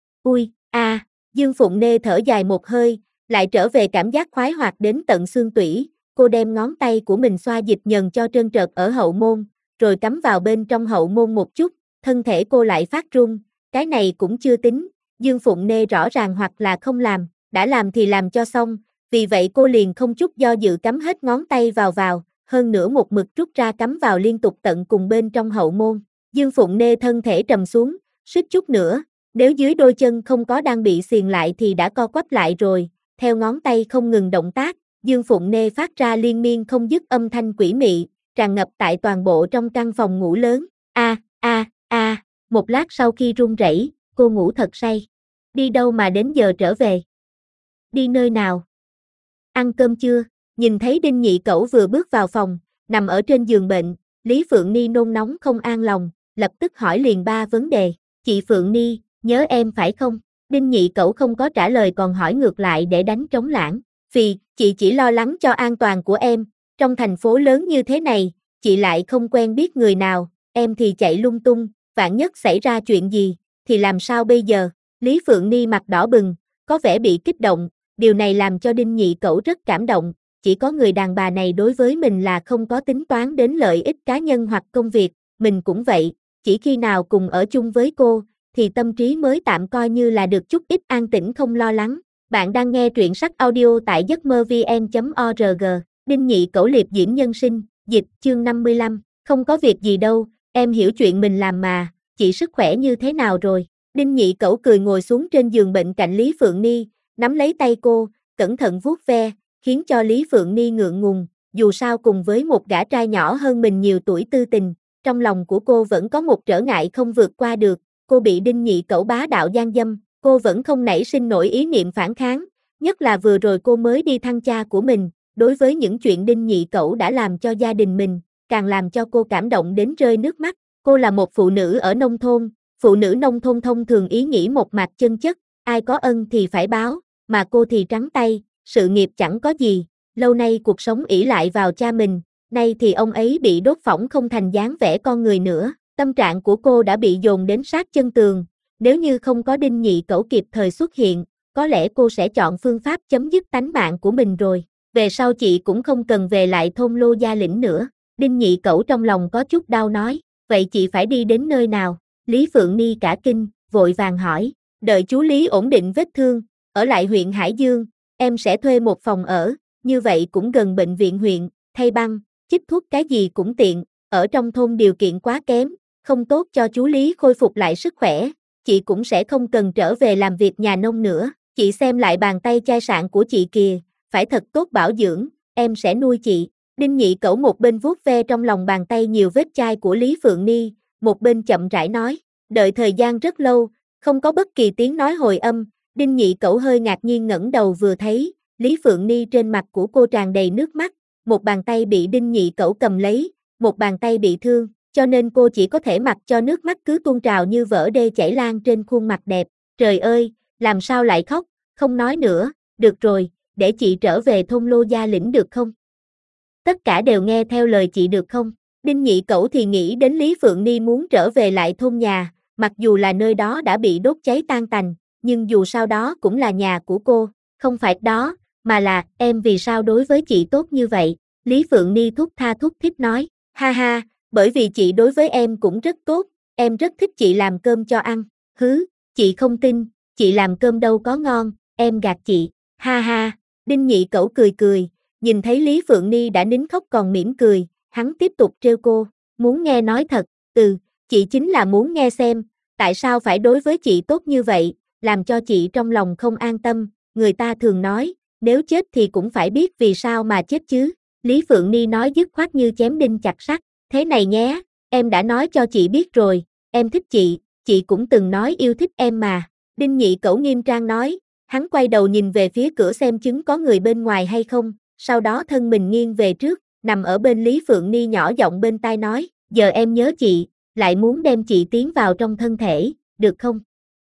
Dương Phụng Nê thở dài một hơi, lại trở về cảm giác khoái hoạt đến tận xương tủy, cô đem ngón tay của mình xoa dịch nhần cho trơn trượt ở hậu môn, rồi cắm vào bên trong hậu môn một chút, thân thể cô lại phát run, cái này cũng chưa tính, Dương Phụng Nê rõ ràng hoặc là không làm, đã làm thì làm cho xong, vì vậy cô liền không chút do dự cắm hết ngón tay vào, hơn nữa một mực rút ra cắm vào liên tục tận cùng bên trong hậu môn. Dương Phụng Nê thân thể trầm xuống, suýt chút nữa, nếu dưới đôi chân không có đang bị xiềng lại thì đã co quắp lại rồi, theo ngón tay không ngừng động tác, Dương Phụng Nê phát ra liên miên không dứt âm thanh quỷ mị, tràn ngập tại toàn bộ trong căn phòng ngủ lớn. Một lát sau khi run rẩy, cô ngủ thật say. Đi đâu mà đến giờ trở về? Đi nơi nào? Ăn cơm chưa? Nhìn thấy Đinh Nhị Cẩu vừa bước vào phòng, nằm ở trên giường bệnh, Lý Phượng Ni nôn nóng không an lòng, lập tức hỏi liền 3 vấn đề. Chị Phượng Ni, nhớ em phải không? Đinh Nhị Cẩu không có trả lời còn hỏi ngược lại để đánh trống lảng. Vì, chị chỉ lo lắng cho an toàn của em, trong thành phố lớn như thế này, chị lại không quen biết người nào, em thì chạy lung tung, vạn nhất xảy ra chuyện gì, thì làm sao bây giờ? Lý Phượng Ni mặt đỏ bừng, có vẻ bị kích động, điều này làm cho Đinh Nhị Cẩu rất cảm động, chỉ có người đàn bà này đối với mình là không có tính toán đến lợi ích cá nhân hoặc công việc, mình cũng vậy, chỉ khi nào cùng ở chung với cô, thì tâm trí mới tạm coi như là được chút ít an tĩnh không lo lắng. Bạn đang nghe truyện sách audio tại giấc mơ vn.org, Đinh Nhị Cẩu liệp diễm nhân sinh, dịch, chương 55, không có việc gì đâu, em hiểu chuyện mình làm mà, chị sức khỏe như thế nào rồi? Đinh Nhị Cẩu cười ngồi xuống trên giường bệnh cạnh Lý Phượng Ni, nắm lấy tay cô, cẩn thận vuốt ve, khiến cho Lý Phượng Ni ngượng ngùng, dù sao cùng với một gã trai nhỏ hơn mình nhiều tuổi tư tình, trong lòng của cô vẫn có một trở ngại không vượt qua được, cô bị Đinh Nhị Cẩu bá đạo gian dâm, cô vẫn không nảy sinh nổi ý niệm phản kháng, nhất là vừa rồi cô mới đi thăm cha của mình, đối với những chuyện Đinh Nhị Cẩu đã làm cho gia đình mình, càng làm cho cô cảm động đến rơi nước mắt. Cô là một phụ nữ ở nông thôn, phụ nữ nông thôn thông thường ý nghĩ một mạch chân chất, ai có ân thì phải báo, mà cô thì trắng tay, sự nghiệp chẳng có gì, lâu nay cuộc sống ỷ lại vào cha mình, nay thì ông ấy bị đốt phỏng không thành dáng vẻ con người nữa, tâm trạng của cô đã bị dồn đến sát chân tường, nếu như không có Đinh Nhị Cẩu kịp thời xuất hiện, có lẽ cô sẽ chọn phương pháp chấm dứt tánh mạng của mình rồi, về sau chị cũng không cần về lại thôn Lô Gia Lĩnh nữa. Đinh Nhị Cẩu trong lòng có chút đau nói, vậy chị phải đi đến nơi nào? Lý Phượng Ni cả kinh, vội vàng hỏi, đợi chú Lý ổn định vết thương, ở lại huyện Hải Dương, em sẽ thuê một phòng ở, như vậy cũng gần bệnh viện huyện, thay băng, chích thuốc cái gì cũng tiện, ở trong thôn điều kiện quá kém, không tốt cho chú Lý khôi phục lại sức khỏe, chị cũng sẽ không cần trở về làm việc nhà nông nữa, chị xem lại bàn tay chai sạn của chị kìa, phải thật tốt bảo dưỡng, em sẽ nuôi chị. Đinh Nhị Cẩu một bên vuốt ve trong lòng bàn tay nhiều vết chai của Lý Phượng Ni, một bên chậm rãi nói, đợi thời gian rất lâu, không có bất kỳ tiếng nói hồi âm, Đinh Nhị Cẩu hơi ngạc nhiên ngẩng đầu vừa thấy, Lý Phượng Ni trên mặt của cô tràn đầy nước mắt, một bàn tay bị Đinh Nhị Cẩu cầm lấy, một bàn tay bị thương, cho nên cô chỉ có thể mặc cho nước mắt cứ tuôn trào như vỡ đê chảy lan trên khuôn mặt đẹp, trời ơi, làm sao lại khóc, không nói nữa, được rồi, để chị trở về thôn Lô Gia Lĩnh được không? Tất cả đều nghe theo lời chị được không? Đinh Nhị Cẩu thì nghĩ đến Lý Phượng Ni muốn trở về lại thôn nhà, mặc dù là nơi đó đã bị đốt cháy tan tành, nhưng dù sao đó cũng là nhà của cô, không phải đó, mà là em vì sao đối với chị tốt như vậy? Lý Phượng Ni thúc tha thúc thích nói, ha ha, bởi vì chị đối với em cũng rất tốt, em rất thích chị làm cơm cho ăn, hứ, chị không tin, chị làm cơm đâu có ngon, em gạt chị, ha ha, Đinh Nhị Cẩu cười cười. Nhìn thấy Lý Phượng Ni đã nín khóc còn mỉm cười, hắn tiếp tục trêu cô, muốn nghe nói thật, chị chính là muốn nghe xem, tại sao phải đối với chị tốt như vậy, làm cho chị trong lòng không an tâm, người ta thường nói, nếu chết thì cũng phải biết vì sao mà chết chứ, Lý Phượng Ni nói dứt khoát như chém đinh chặt sắt, thế này nhé, em đã nói cho chị biết rồi, em thích chị cũng từng nói yêu thích em mà, Đinh Nhị Cẩu nghiêm trang nói, hắn quay đầu nhìn về phía cửa xem chứng có người bên ngoài hay không. Sau đó thân mình nghiêng về trước, nằm ở bên Lý Phượng Ni nhỏ giọng bên tai nói, giờ em nhớ chị, lại muốn đem chị tiến vào trong thân thể, được không?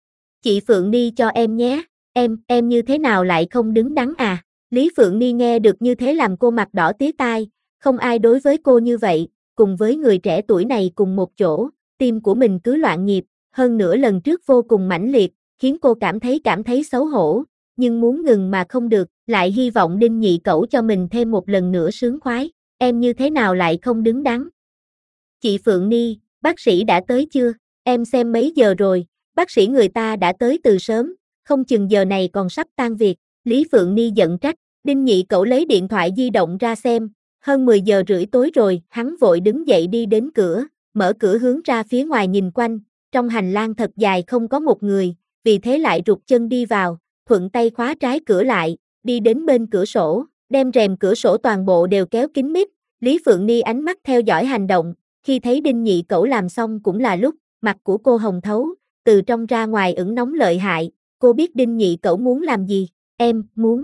Chị Phượng Ni cho em nhé, em như thế nào lại không đứng đắn à? Lý Phượng Ni nghe được như thế làm cô mặt đỏ tía tai, không ai đối với cô như vậy, cùng với người trẻ tuổi này cùng một chỗ, tim của mình cứ loạn nhịp, hơn nữa lần trước vô cùng mãnh liệt, khiến cô cảm thấy xấu hổ. Nhưng muốn ngừng mà không được, lại hy vọng Đinh Nhị Cẩu cho mình thêm một lần nữa sướng khoái, em như thế nào lại không đứng đắn? Chị Phượng Ni, bác sĩ đã tới chưa? Em xem mấy giờ rồi, Bác sĩ người ta đã tới từ sớm, không chừng giờ này còn sắp tan việc. Lý Phượng Ni giận trách. Đinh Nhị Cẩu lấy điện thoại di động ra xem, hơn 10 giờ rưỡi tối rồi, hắn vội đứng dậy đi đến cửa, mở cửa hướng ra phía ngoài nhìn quanh, trong hành lang thật dài không có một người, vì thế lại rụt chân đi vào, thuận tay khóa trái cửa lại, đi đến bên cửa sổ, đem rèm cửa sổ toàn bộ đều kéo kín mít. Lý Phượng Ni ánh mắt theo dõi hành động, khi thấy Đinh Nhị Cẩu làm xong cũng là lúc, mặt của cô hồng thấu, từ trong ra ngoài ửng nóng lợi hại, cô biết Đinh Nhị Cẩu muốn làm gì, em,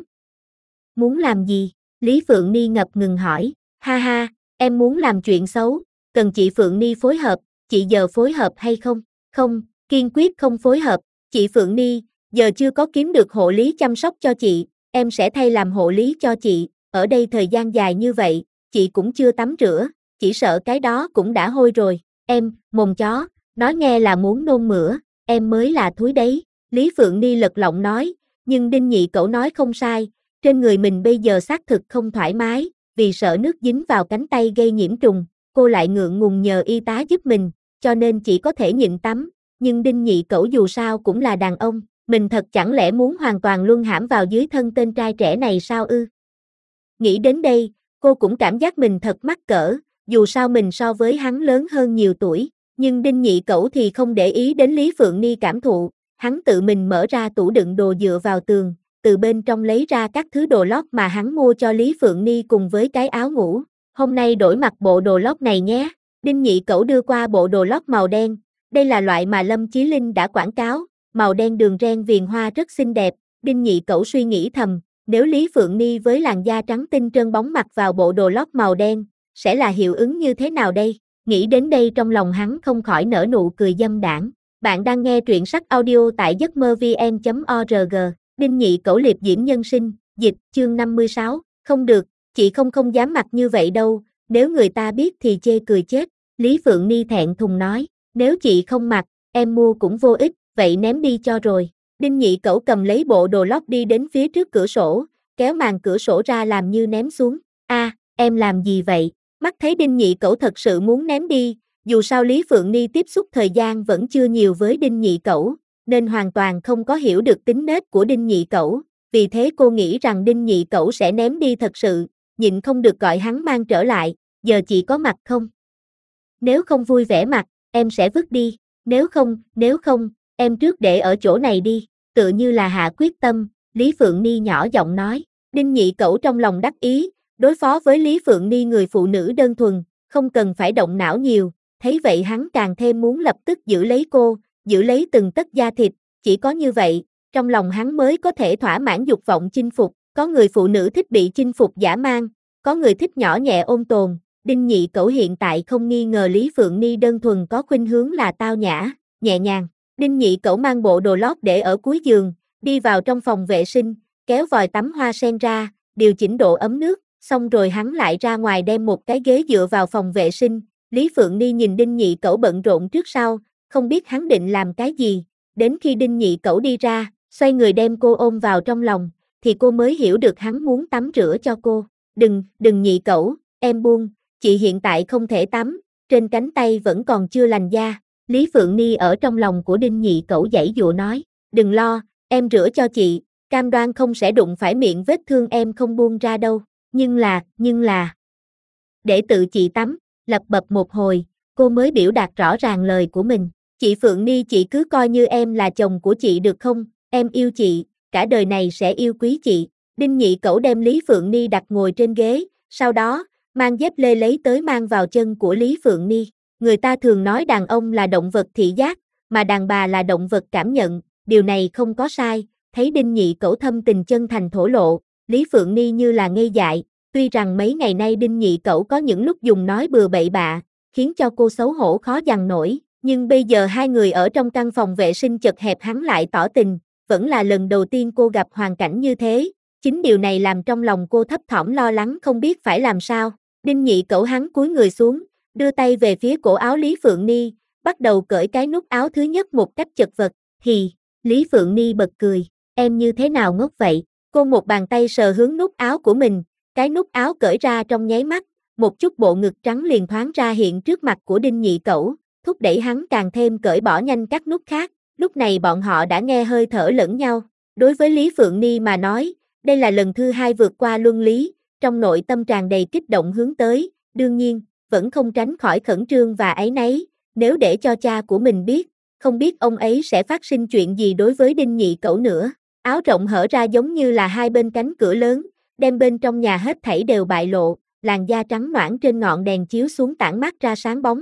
Muốn làm gì? Lý Phượng Ni ngập ngừng hỏi, ha ha, em muốn làm chuyện xấu, cần chị Phượng Ni phối hợp, chị giờ phối hợp hay không? Không, kiên quyết không phối hợp, chị Phượng Ni, giờ chưa có kiếm được hộ lý chăm sóc cho chị, em sẽ thay làm hộ lý cho chị, ở đây thời gian dài như vậy, chị cũng chưa tắm rửa, chỉ sợ cái đó cũng đã hôi rồi, em, mồm chó, nói nghe là muốn nôn mửa, em mới là thúi đấy, Lý Phượng Ni lật lọng nói, nhưng Đinh Nhị Cẩu nói không sai, trên người mình bây giờ xác thực không thoải mái, vì sợ nước dính vào cánh tay gây nhiễm trùng, cô lại ngượng ngùng nhờ y tá giúp mình, cho nên chỉ có thể nhịn tắm, nhưng Đinh Nhị Cẩu dù sao cũng là đàn ông, mình thật chẳng lẽ muốn hoàn toàn luân hãm vào dưới thân tên trai trẻ này sao ư? Nghĩ đến đây, cô cũng cảm giác mình thật mắc cỡ, dù sao mình so với hắn lớn hơn nhiều tuổi, nhưng Đinh Nhị Cẩu thì không để ý đến Lý Phượng Ni cảm thụ, hắn tự mình mở ra tủ đựng đồ dựa vào tường, từ bên trong lấy ra các thứ đồ lót mà hắn mua cho Lý Phượng Ni cùng với cái áo ngủ. Hôm nay đổi mặc bộ đồ lót này nhé. Đinh Nhị Cẩu đưa qua bộ đồ lót màu đen. Đây là loại mà Lâm Chí Linh đã quảng cáo, màu đen đường ren viền hoa rất xinh đẹp. Đinh Nhị Cẩu suy nghĩ thầm, nếu Lý Phượng Ni với làn da trắng tinh trơn bóng mặc vào bộ đồ lót màu đen, sẽ là hiệu ứng như thế nào đây? Nghĩ đến đây trong lòng hắn không khỏi nở nụ cười dâm đãng. Bạn đang nghe truyện sách audio tại giấc mơ vn.org. Đinh Nhị Cẩu liệp diễm nhân sinh, dịch, chương 56, không được, chị không dám mặc như vậy đâu, nếu người ta biết thì chê cười chết, Lý Phượng Ni thẹn thùng nói, nếu chị không mặc, em mua cũng vô ích, vậy ném đi cho rồi. Đinh Nhị Cẩu cầm lấy bộ đồ lót đi đến phía trước cửa sổ, kéo màn cửa sổ ra làm như ném xuống, em làm gì vậy? Mắt thấy Đinh Nhị Cẩu thật sự muốn ném đi, dù sao Lý Phượng Ni tiếp xúc thời gian vẫn chưa nhiều với Đinh Nhị Cẩu, nên hoàn toàn không có hiểu được tính nết của Đinh Nhị Cẩu, vì thế cô nghĩ rằng Đinh Nhị Cẩu sẽ ném đi thật sự, nhịn không được gọi hắn mang trở lại, giờ chị có mặc không? Nếu không vui vẻ mặc, em sẽ vứt đi, nếu không, em trước để ở chỗ này đi, tựa như là hạ quyết tâm, Lý Phượng Ni nhỏ giọng nói, Đinh Nhị Cẩu trong lòng đắc ý, đối phó với Lý Phượng Ni người phụ nữ đơn thuần, không cần phải động não nhiều, thấy vậy hắn càng thêm muốn lập tức giữ lấy cô, giữ lấy từng tấc da thịt, chỉ có như vậy, trong lòng hắn mới có thể thỏa mãn dục vọng chinh phục, có người phụ nữ thích bị chinh phục dã man, có người thích nhỏ nhẹ ôn tồn, Đinh Nhị Cẩu hiện tại không nghi ngờ Lý Phượng Ni đơn thuần có khuynh hướng là tao nhã, nhẹ nhàng, Đinh Nhị Cẩu mang bộ đồ lót để ở cuối giường, đi vào trong phòng vệ sinh, kéo vòi tắm hoa sen ra, điều chỉnh độ ấm nước, xong rồi hắn lại ra ngoài đem một cái ghế dựa vào phòng vệ sinh, Lý Phượng Ni nhìn Đinh Nhị Cẩu bận rộn trước sau, không biết hắn định làm cái gì, đến khi Đinh Nhị Cẩu đi ra, xoay người đem cô ôm vào trong lòng, thì cô mới hiểu được hắn muốn tắm rửa cho cô. Đừng Nhị Cẩu, em buông, chị hiện tại không thể tắm, trên cánh tay vẫn còn chưa lành da. Lý Phượng Ni ở trong lòng của Đinh Nhị Cẩu giãy giụa nói, đừng lo, em rửa cho chị, cam đoan không sẽ đụng phải miệng vết thương em không buông ra đâu, nhưng là, để tự chị tắm, lập bập một hồi, cô mới biểu đạt rõ ràng lời của mình. Chị Phượng Ni, chị cứ coi như em là chồng của chị được không, em yêu chị, cả đời này sẽ yêu quý chị. Đinh Nhị Cẩu đem Lý Phượng Ni đặt ngồi trên ghế, sau đó, mang dép lê lấy tới mang vào chân của Lý Phượng Ni. Người ta thường nói đàn ông là động vật thị giác, mà đàn bà là động vật cảm nhận, điều này không có sai, thấy Đinh Nhị Cẩu thâm tình chân thành thổ lộ, Lý Phượng Ni như là ngây dại, tuy rằng mấy ngày nay Đinh Nhị Cẩu có những lúc dùng nói bừa bậy bạ, khiến cho cô xấu hổ khó dằn nổi. Nhưng bây giờ hai người ở trong căn phòng vệ sinh chật hẹp hắn lại tỏ tình, vẫn là lần đầu tiên cô gặp hoàn cảnh như thế, chính điều này làm trong lòng cô thấp thỏm lo lắng không biết phải làm sao. Đinh Nhị Cẩu hắn cúi người xuống, đưa tay về phía cổ áo Lý Phượng Ni, bắt đầu cởi cái nút áo thứ nhất một cách chật vật, Lý Phượng Ni bật cười, em như thế nào ngốc vậy, cô một bàn tay sờ hướng nút áo của mình, cái nút áo cởi ra trong nháy mắt, một chút bộ ngực trắng liền thoáng ra hiện trước mặt của Đinh Nhị Cẩu, thúc đẩy hắn càng thêm cởi bỏ nhanh các nút khác, Lúc này bọn họ đã nghe hơi thở lẫn nhau. Đối với Lý Phượng Ni mà nói, đây là lần thứ 2 vượt qua luân lý, trong nội tâm tràn đầy kích động hướng tới, đương nhiên, vẫn không tránh khỏi khẩn trương và áy náy, nếu để cho cha của mình biết, không biết ông ấy sẽ phát sinh chuyện gì đối với Đinh Nhị Cẩu nữa. Áo rộng hở ra giống như là hai bên cánh cửa lớn, đem bên trong nhà hết thảy đều bại lộ, làn da trắng nõn trên ngọn đèn chiếu xuống tản mát ra sáng bóng.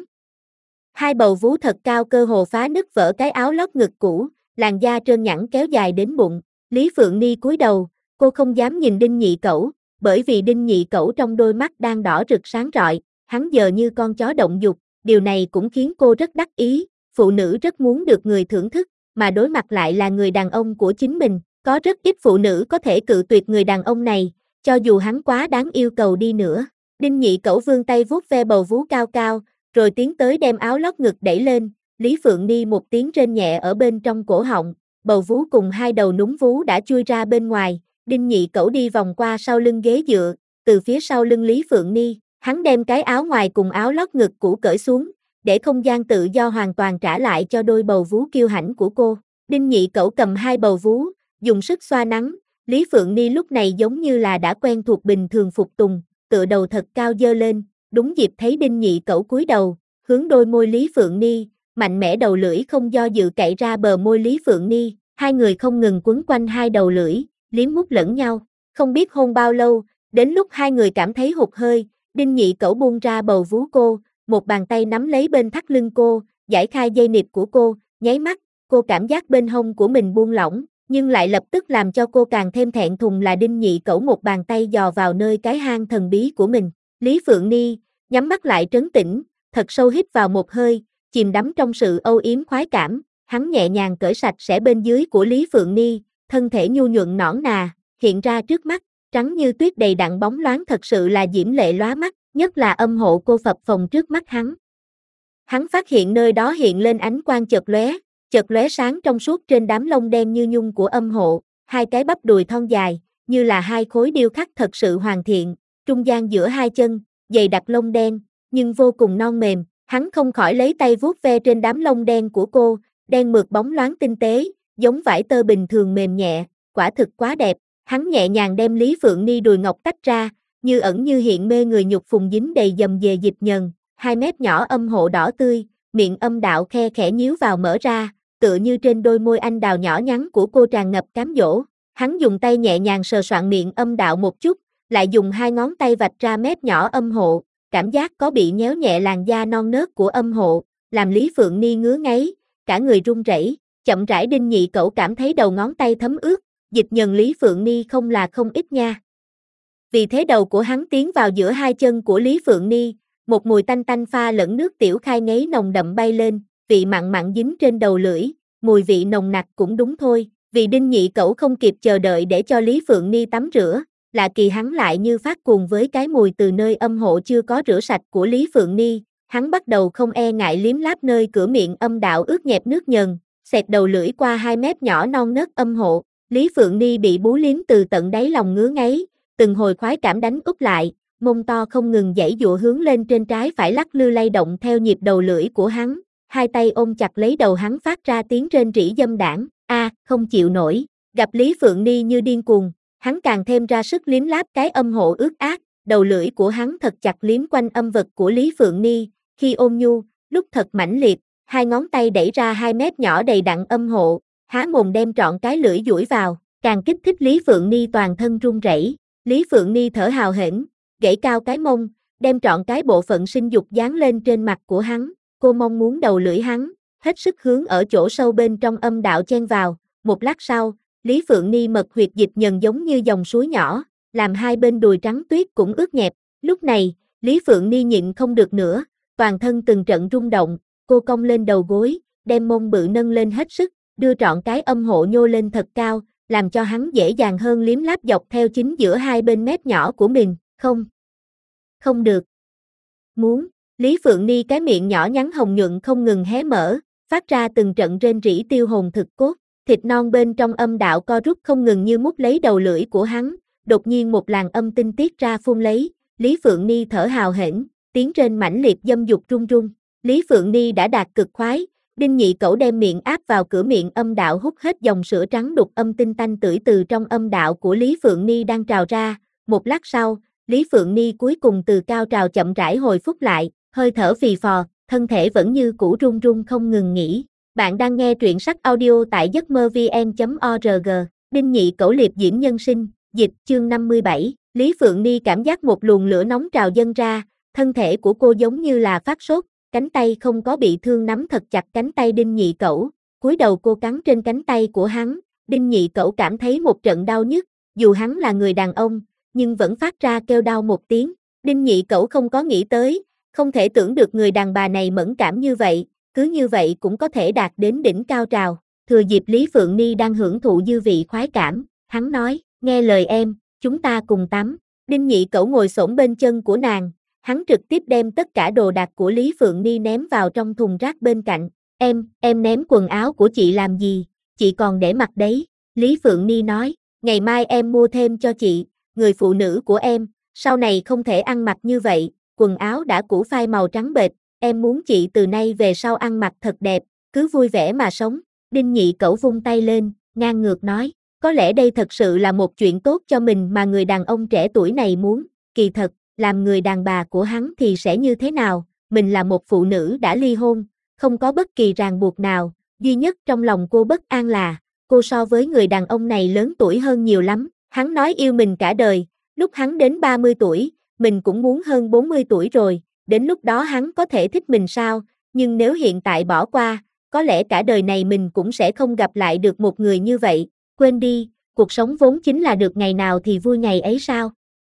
Hai bầu vú thật cao cơ hồ phá nứt vỡ cái áo lót ngực cũ, làn da trơn nhẵn kéo dài đến bụng. Lý Phượng Ni cúi đầu, cô không dám nhìn Đinh Nhị Cẩu, bởi vì Đinh Nhị Cẩu trong đôi mắt đang đỏ rực sáng rọi, hắn giờ như con chó động dục, điều này cũng khiến cô rất đắc ý, phụ nữ rất muốn được người thưởng thức, mà đối mặt lại là người đàn ông của chính mình, có rất ít phụ nữ có thể cự tuyệt người đàn ông này, cho dù hắn quá đáng yêu cầu đi nữa. Đinh Nhị Cẩu vươn tay vuốt ve bầu vú cao cao, rồi tiến tới đem áo lót ngực đẩy lên, Lý Phượng Ni một tiếng rên nhẹ ở bên trong cổ họng, bầu vú cùng hai đầu núm vú đã chui ra bên ngoài, Đinh Nhị Cẩu đi vòng qua sau lưng ghế dựa, từ phía sau lưng Lý Phượng Ni, hắn đem cái áo ngoài cùng áo lót ngực cũ cởi xuống, để không gian tự do hoàn toàn trả lại cho đôi bầu vú kiêu hãnh của cô. Đinh Nhị Cẩu cầm hai bầu vú, dùng sức xoa nắn, Lý Phượng Ni lúc này giống như là đã quen thuộc bình thường phục tùng, tựa đầu thật cao dơ lên, đúng dịp thấy Đinh Nhị Cẩu cúi đầu, hướng đôi môi Lý Phượng Ni, mạnh mẽ đầu lưỡi không do dự cạy ra bờ môi Lý Phượng Ni, hai người không ngừng quấn quanh hai đầu lưỡi, liếm mút lẫn nhau, không biết hôn bao lâu, đến lúc hai người cảm thấy hụt hơi, Đinh Nhị Cẩu buông ra bầu vú cô, một bàn tay nắm lấy bên thắt lưng cô, giải khai dây nịt của cô, nháy mắt, cô cảm giác bên hông của mình buông lỏng, nhưng lại lập tức làm cho cô càng thêm thẹn thùng là Đinh Nhị Cẩu một bàn tay dò vào nơi cái hang thần bí của mình. Lý Phượng Ni, nhắm mắt lại trấn tĩnh, thật sâu hít vào một hơi, chìm đắm trong sự âu yếm khoái cảm, hắn nhẹ nhàng cởi sạch sẽ bên dưới của Lý Phượng Ni, thân thể nhu nhuận nõn nà, hiện ra trước mắt, trắng như tuyết đầy đặn bóng loáng thật sự là diễm lệ lóa mắt, nhất là âm hộ cô phập phồng trước mắt hắn. Hắn phát hiện nơi đó hiện lên ánh quang chợt lóe sáng trong suốt trên đám lông đen như nhung của âm hộ, hai cái bắp đùi thon dài, như là hai khối điêu khắc thật sự hoàn thiện, trung gian giữa hai chân, dày đặc lông đen, nhưng vô cùng non mềm, hắn không khỏi lấy tay vuốt ve trên đám lông đen của cô, đen mượt bóng loáng tinh tế, giống vải tơ bình thường mềm nhẹ, quả thực quá đẹp, hắn nhẹ nhàng đem Lý Phượng Ni đùi ngọc tách ra, như ẩn như hiện mê người nhục phùng dính đầy dầm dề dịch nhờn, hai mép nhỏ âm hộ đỏ tươi, miệng âm đạo khe khẽ nhíu vào mở ra, tựa như trên đôi môi anh đào nhỏ nhắn của cô tràn ngập cám dỗ. Hắn dùng tay nhẹ nhàng sờ soạn miệng âm đạo một chút, lại dùng hai ngón tay vạch ra mép nhỏ âm hộ, cảm giác có bị nhéo nhẹ làn da non nớt của âm hộ, làm Lý Phượng Ni ngứa ngáy, cả người run rẩy. Chậm rãi Đinh Nhị Cẩu cảm thấy đầu ngón tay thấm ướt, dịch nhờn Lý Phượng Ni không là không ít nha. Vì thế đầu của hắn tiến vào giữa hai chân của Lý Phượng Ni, một mùi tanh tanh pha lẫn nước tiểu khai ngấy nồng đậm bay lên, vị mặn mặn dính trên đầu lưỡi, mùi vị nồng nặc cũng đúng thôi, vì Đinh Nhị Cẩu không kịp chờ đợi để cho Lý Phượng Ni tắm rửa, lạ kỳ hắn lại như phát cuồng với cái mùi từ nơi âm hộ chưa có rửa sạch của Lý Phượng Ni, hắn bắt đầu không e ngại liếm láp nơi cửa miệng âm đạo ướt nhẹp nước nhờn, xẹt đầu lưỡi qua hai mép nhỏ non nớt âm hộ, Lý Phượng Ni bị bú liếm từ tận đáy lòng ngứa ngáy, từng hồi khoái cảm đánh úp lại, mông to không ngừng giãy giụa hướng lên trên trái phải lắc lư lay động theo nhịp đầu lưỡi của hắn, hai tay ôm chặt lấy đầu hắn phát ra tiếng rên rỉ dâm đãng, không chịu nổi, gặp Lý Phượng Ni như điên cuồng, hắn càng thêm ra sức liếm láp cái âm hộ ướt át, đầu lưỡi của hắn thật chặt liếm quanh âm vật của Lý Phượng Ni, khi ôm nhu, lúc thật mãnh liệt, hai ngón tay đẩy ra hai mép nhỏ đầy đặn âm hộ, há mồm đem trọn cái lưỡi duỗi vào, càng kích thích Lý Phượng Ni toàn thân run rẩy. Lý Phượng Ni thở hào hển, gãy cao cái mông, đem trọn cái bộ phận sinh dục dán lên trên mặt của hắn, cô mong muốn đầu lưỡi hắn, hết sức hướng ở chỗ sâu bên trong âm đạo chen vào, một lát sau, Lý Phượng Ni mật huyệt dịch nhờn giống như dòng suối nhỏ, làm hai bên đùi trắng tuyết cũng ướt nhẹp, lúc này, Lý Phượng Ni nhịn không được nữa, toàn thân từng trận rung động, cô cong lên đầu gối, đem mông bự nâng lên hết sức, đưa trọn cái âm hộ nhô lên thật cao, làm cho hắn dễ dàng hơn liếm láp dọc theo chính giữa hai bên mép nhỏ của mình, không được. Muốn, Lý Phượng Ni cái miệng nhỏ nhắn hồng nhuận không ngừng hé mở, phát ra từng trận rên rỉ tiêu hồn thực cốt, thịt non bên trong âm đạo co rút không ngừng như mút lấy đầu lưỡi của hắn, đột nhiên một làn âm tinh tiết ra phun lấy, Lý Phượng Ni thở hào hển, tiếng rên mãnh liệt dâm dục run run, Lý Phượng Ni đã đạt cực khoái, Đinh Nhị Cẩu đem miệng áp vào cửa miệng âm đạo hút hết dòng sữa trắng đục âm tinh tanh tưởi từ trong âm đạo của Lý Phượng Ni đang trào ra. Một lát sau, Lý Phượng Ni cuối cùng từ cao trào chậm rãi hồi phúc lại, hơi thở phì phò, thân thể vẫn như cũ run run không ngừng nghỉ. Bạn đang nghe truyện sách audio tại giấc mơ vn.org. Đinh Nhị Cẩu liệp diễm nhân sinh, dịch chương 57. Lý Phượng Ni cảm giác một luồng lửa nóng trào dâng ra, thân thể của cô giống như là phát sốt, cánh tay không có bị thương nắm thật chặt cánh tay Đinh Nhị Cẩu, cúi đầu cô cắn trên cánh tay của hắn, Đinh Nhị Cẩu cảm thấy một trận đau nhức, dù hắn là người đàn ông, nhưng vẫn phát ra kêu đau một tiếng. Đinh Nhị Cẩu không có nghĩ tới, không thể tưởng được người đàn bà này mẫn cảm như vậy, cứ như vậy cũng có thể đạt đến đỉnh cao trào. Thừa dịp Lý Phượng Ni đang hưởng thụ dư vị khoái cảm, hắn nói, nghe lời em, chúng ta cùng tắm. Đinh Nhị Cẩu ngồi xổm bên chân của nàng, hắn trực tiếp đem tất cả đồ đạc của Lý Phượng Ni ném vào trong thùng rác bên cạnh. Em ném quần áo của chị làm gì, chị còn để mặc đấy. Lý Phượng Ni nói, ngày mai em mua thêm cho chị, người phụ nữ của em, sau này không thể ăn mặc như vậy, quần áo đã cũ phai màu trắng bệch, em muốn chị từ nay về sau ăn mặc thật đẹp, cứ vui vẻ mà sống. Đinh Nhị Cẩu vung tay lên, ngang ngược nói, có lẽ đây thật sự là một chuyện tốt cho mình mà người đàn ông trẻ tuổi này muốn, kỳ thật, làm người đàn bà của hắn thì sẽ như thế nào, mình là một phụ nữ đã ly hôn, không có bất kỳ ràng buộc nào, duy nhất trong lòng cô bất an là, cô so với người đàn ông này lớn tuổi hơn nhiều lắm, hắn nói yêu mình cả đời, lúc hắn đến 30 tuổi, mình cũng muốn hơn 40 tuổi rồi, đến lúc đó hắn có thể thích mình sao, nhưng nếu hiện tại bỏ qua, có lẽ cả đời này mình cũng sẽ không gặp lại được một người như vậy, quên đi, cuộc sống vốn chính là được ngày nào thì vui ngày ấy sao?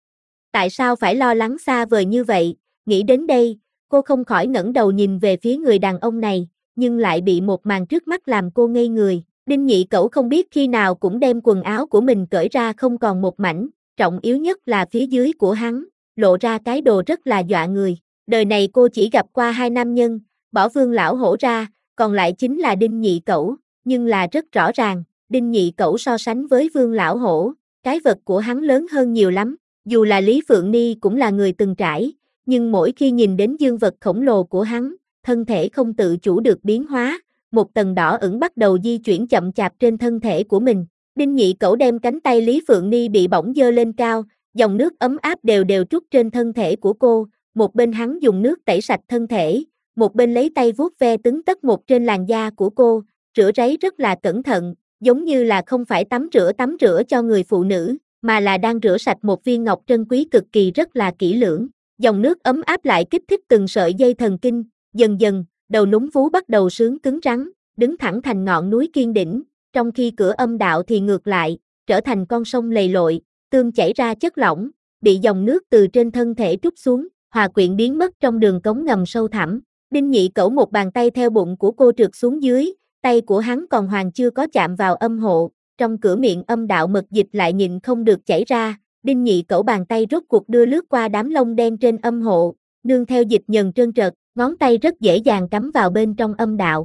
Tại sao phải lo lắng xa vời như vậy? Nghĩ đến đây, cô không khỏi ngẩng đầu nhìn về phía người đàn ông này, nhưng lại bị một màn trước mắt làm cô ngây người. Đinh Nhị Cẩu không biết khi nào cũng đem quần áo của mình cởi ra không còn một mảnh, trọng yếu nhất là phía dưới của hắn, lộ ra cái đồ rất là dọa người. Đời này cô chỉ gặp qua 2 nam nhân, bỏ Vương Lão Hổ ra, còn lại chính là Đinh Nhị Cẩu, nhưng là rất rõ ràng, Đinh Nhị Cẩu so sánh với Vương Lão Hổ, cái vật của hắn lớn hơn nhiều lắm. Dù là Lý Phượng Ni cũng là người từng trải, nhưng mỗi khi nhìn đến dương vật khổng lồ của hắn, thân thể không tự chủ được biến hóa, một tầng đỏ ửng bắt đầu di chuyển chậm chạp trên thân thể của mình. Đinh Nhị Cẩu đem cánh tay Lý Phượng Ni bị bỏng dơ lên cao, dòng nước ấm áp đều đều trút trên thân thể của cô, một bên hắn dùng nước tẩy sạch thân thể, một bên lấy tay vuốt ve tấn tất một trên làn da của cô, rửa ráy rất là cẩn thận, giống như là không phải tắm rửa cho người phụ nữ, mà là đang rửa sạch một viên ngọc trân quý cực kỳ rất là kỹ lưỡng. Dòng nước ấm áp lại kích thích từng sợi dây thần kinh, dần dần, đầu núm vú bắt đầu sướng cứng rắn, đứng thẳng thành ngọn núi kiên đỉnh, trong khi cửa âm đạo thì ngược lại, trở thành con sông lầy lội, tương chảy ra chất lỏng, bị dòng nước từ trên thân thể trút xuống, hòa quyện biến mất trong đường cống ngầm sâu thẳm. Đinh Nhị Cẩu một bàn tay theo bụng của cô trượt xuống dưới, tay của hắn còn hoàn chưa có chạm vào âm hộ, trong cửa miệng âm đạo mật dịch lại nhịn không được chảy ra, Đinh Nhị Cẩu bàn tay rốt cuộc đưa lướt qua đám lông đen trên âm hộ, nương theo dịch nhần trơn trượt, ngón tay rất dễ dàng cắm vào bên trong âm đạo,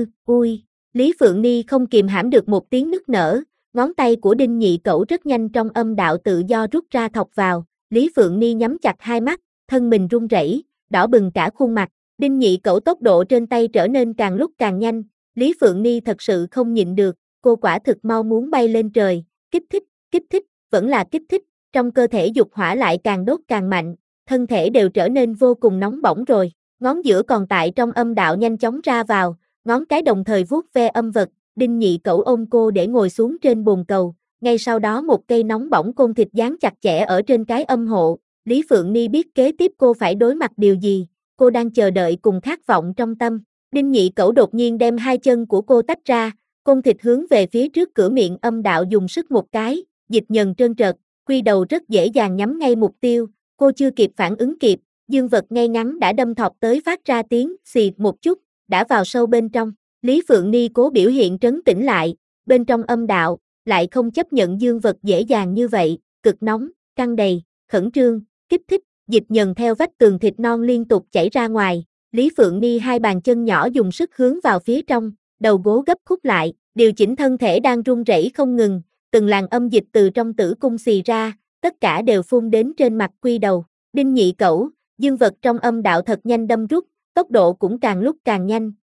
ui, Lý Phượng Ni không kìm hãm được một tiếng nức nở, ngón tay của Đinh Nhị Cẩu rất nhanh trong âm đạo tự do rút ra thọc vào, Lý Phượng Ni nhắm chặt hai mắt, thân mình run rẩy, đỏ bừng cả khuôn mặt, Đinh Nhị Cẩu tốc độ trên tay trở nên càng lúc càng nhanh, Lý Phượng Ni thật sự không nhịn được, cô quả thực mau muốn bay lên trời, kích thích, vẫn là kích thích, trong cơ thể dục hỏa lại càng đốt càng mạnh, thân thể đều trở nên vô cùng nóng bỏng rồi, ngón giữa còn tại trong âm đạo nhanh chóng ra vào, ngón cái đồng thời vuốt ve âm vật, Đinh Nhị Cẩu ôm cô để ngồi xuống trên bồn cầu, ngay sau đó một cây nóng bỏng côn thịt dán chặt chẽ ở trên cái âm hộ, Lý Phượng Ni biết kế tiếp cô phải đối mặt điều gì, cô đang chờ đợi cùng khát vọng trong tâm. Đinh Nhị Cẩu đột nhiên đem hai chân của cô tách ra, côn thịt hướng về phía trước cửa miệng âm đạo dùng sức một cái, dịch nhần trơn trượt, quy đầu rất dễ dàng nhắm ngay mục tiêu, cô chưa kịp phản ứng kịp, dương vật ngay ngắn đã đâm thọc tới phát ra tiếng xì một chút, đã vào sâu bên trong. Lý Phượng Ni cố biểu hiện trấn tĩnh lại, bên trong âm đạo, lại không chấp nhận dương vật dễ dàng như vậy, cực nóng, căng đầy, khẩn trương, kích thích, dịch nhần theo vách tường thịt non liên tục chảy ra ngoài. Lý Phượng Ni hai bàn chân nhỏ dùng sức hướng vào phía trong, đầu gối gấp khúc lại, điều chỉnh thân thể đang run rẩy không ngừng, từng làn âm dịch từ trong tử cung xì ra, tất cả đều phun đến trên mặt quy đầu. Đinh Nhị Cẩu, dương vật trong âm đạo thật nhanh đâm rút, tốc độ cũng càng lúc càng nhanh,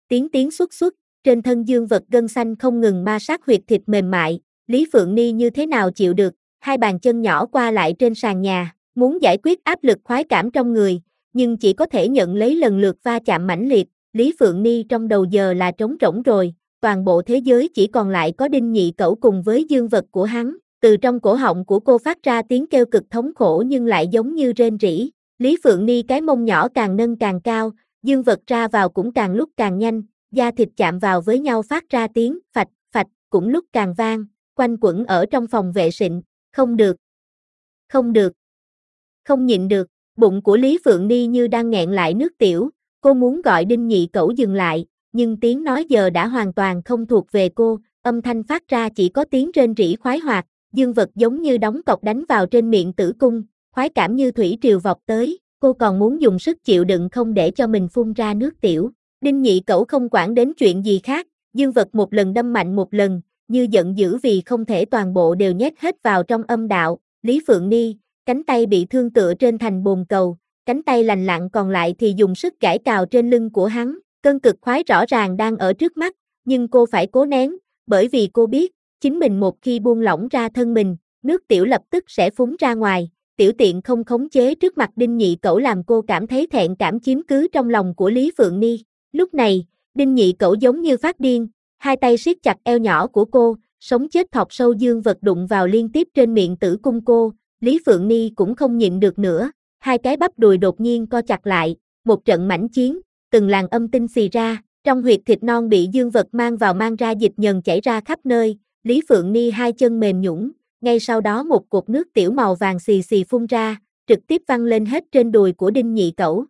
tiếng xuất, trên thân dương vật gân xanh không ngừng ma sát huyệt thịt mềm mại, Lý Phượng Ni như thế nào chịu được, hai bàn chân nhỏ qua lại trên sàn nhà, muốn giải quyết áp lực khoái cảm trong người, nhưng chỉ có thể nhận lấy lần lượt va chạm mãnh liệt, Lý Phượng Ni trong đầu giờ là trống rỗng rồi, toàn bộ thế giới chỉ còn lại có Đinh Nhị Cẩu cùng với dương vật của hắn, từ trong cổ họng của cô phát ra tiếng kêu cực thống khổ nhưng lại giống như rên rỉ, Lý Phượng Ni cái mông nhỏ càng nâng càng cao, dương vật ra vào cũng càng lúc càng nhanh, da thịt chạm vào với nhau phát ra tiếng phạch, phạch, cũng lúc càng vang, quanh quẩn ở trong phòng vệ sinh, không được, không được, không nhịn được, bụng của Lý Phượng Ni như đang nghẹn lại nước tiểu, cô muốn gọi Đinh Nhị Cẩu dừng lại, nhưng tiếng nói giờ đã hoàn toàn không thuộc về cô, âm thanh phát ra chỉ có tiếng rên rỉ khoái hoạt, dương vật giống như đóng cọc đánh vào trên miệng tử cung, khoái cảm như thủy triều vọt tới, cô còn muốn dùng sức chịu đựng không để cho mình phun ra nước tiểu. Đinh Nhị Cẩu không quản đến chuyện gì khác, dương vật một lần đâm mạnh một lần, như giận dữ vì không thể toàn bộ đều nhét hết vào trong âm đạo, Lý Phượng Ni, cánh tay bị thương tựa trên thành bồn cầu, cánh tay lành lặn còn lại thì dùng sức gãi cào trên lưng của hắn, cơn cực khoái rõ ràng đang ở trước mắt, nhưng cô phải cố nén, bởi vì cô biết, chính mình một khi buông lỏng ra thân mình, nước tiểu lập tức sẽ phúng ra ngoài, tiểu tiện không khống chế trước mặt Đinh Nhị Cẩu làm cô cảm thấy thẹn cảm chiếm cứ trong lòng của Lý Phượng Ni. Lúc này, Đinh Nhị Cẩu giống như phát điên, hai tay siết chặt eo nhỏ của cô, sống chết thọc sâu dương vật đụng vào liên tiếp trên miệng tử cung cô, Lý Phượng Ni cũng không nhịn được nữa, hai cái bắp đùi đột nhiên co chặt lại, một trận mãnh chiến, từng làn âm tinh xì ra, trong huyệt thịt non bị dương vật mang vào mang ra dịch nhờn chảy ra khắp nơi, Lý Phượng Ni hai chân mềm nhũn, ngay sau đó một cột nước tiểu màu vàng xì xì phun ra, trực tiếp văng lên hết trên đùi của Đinh Nhị Cẩu,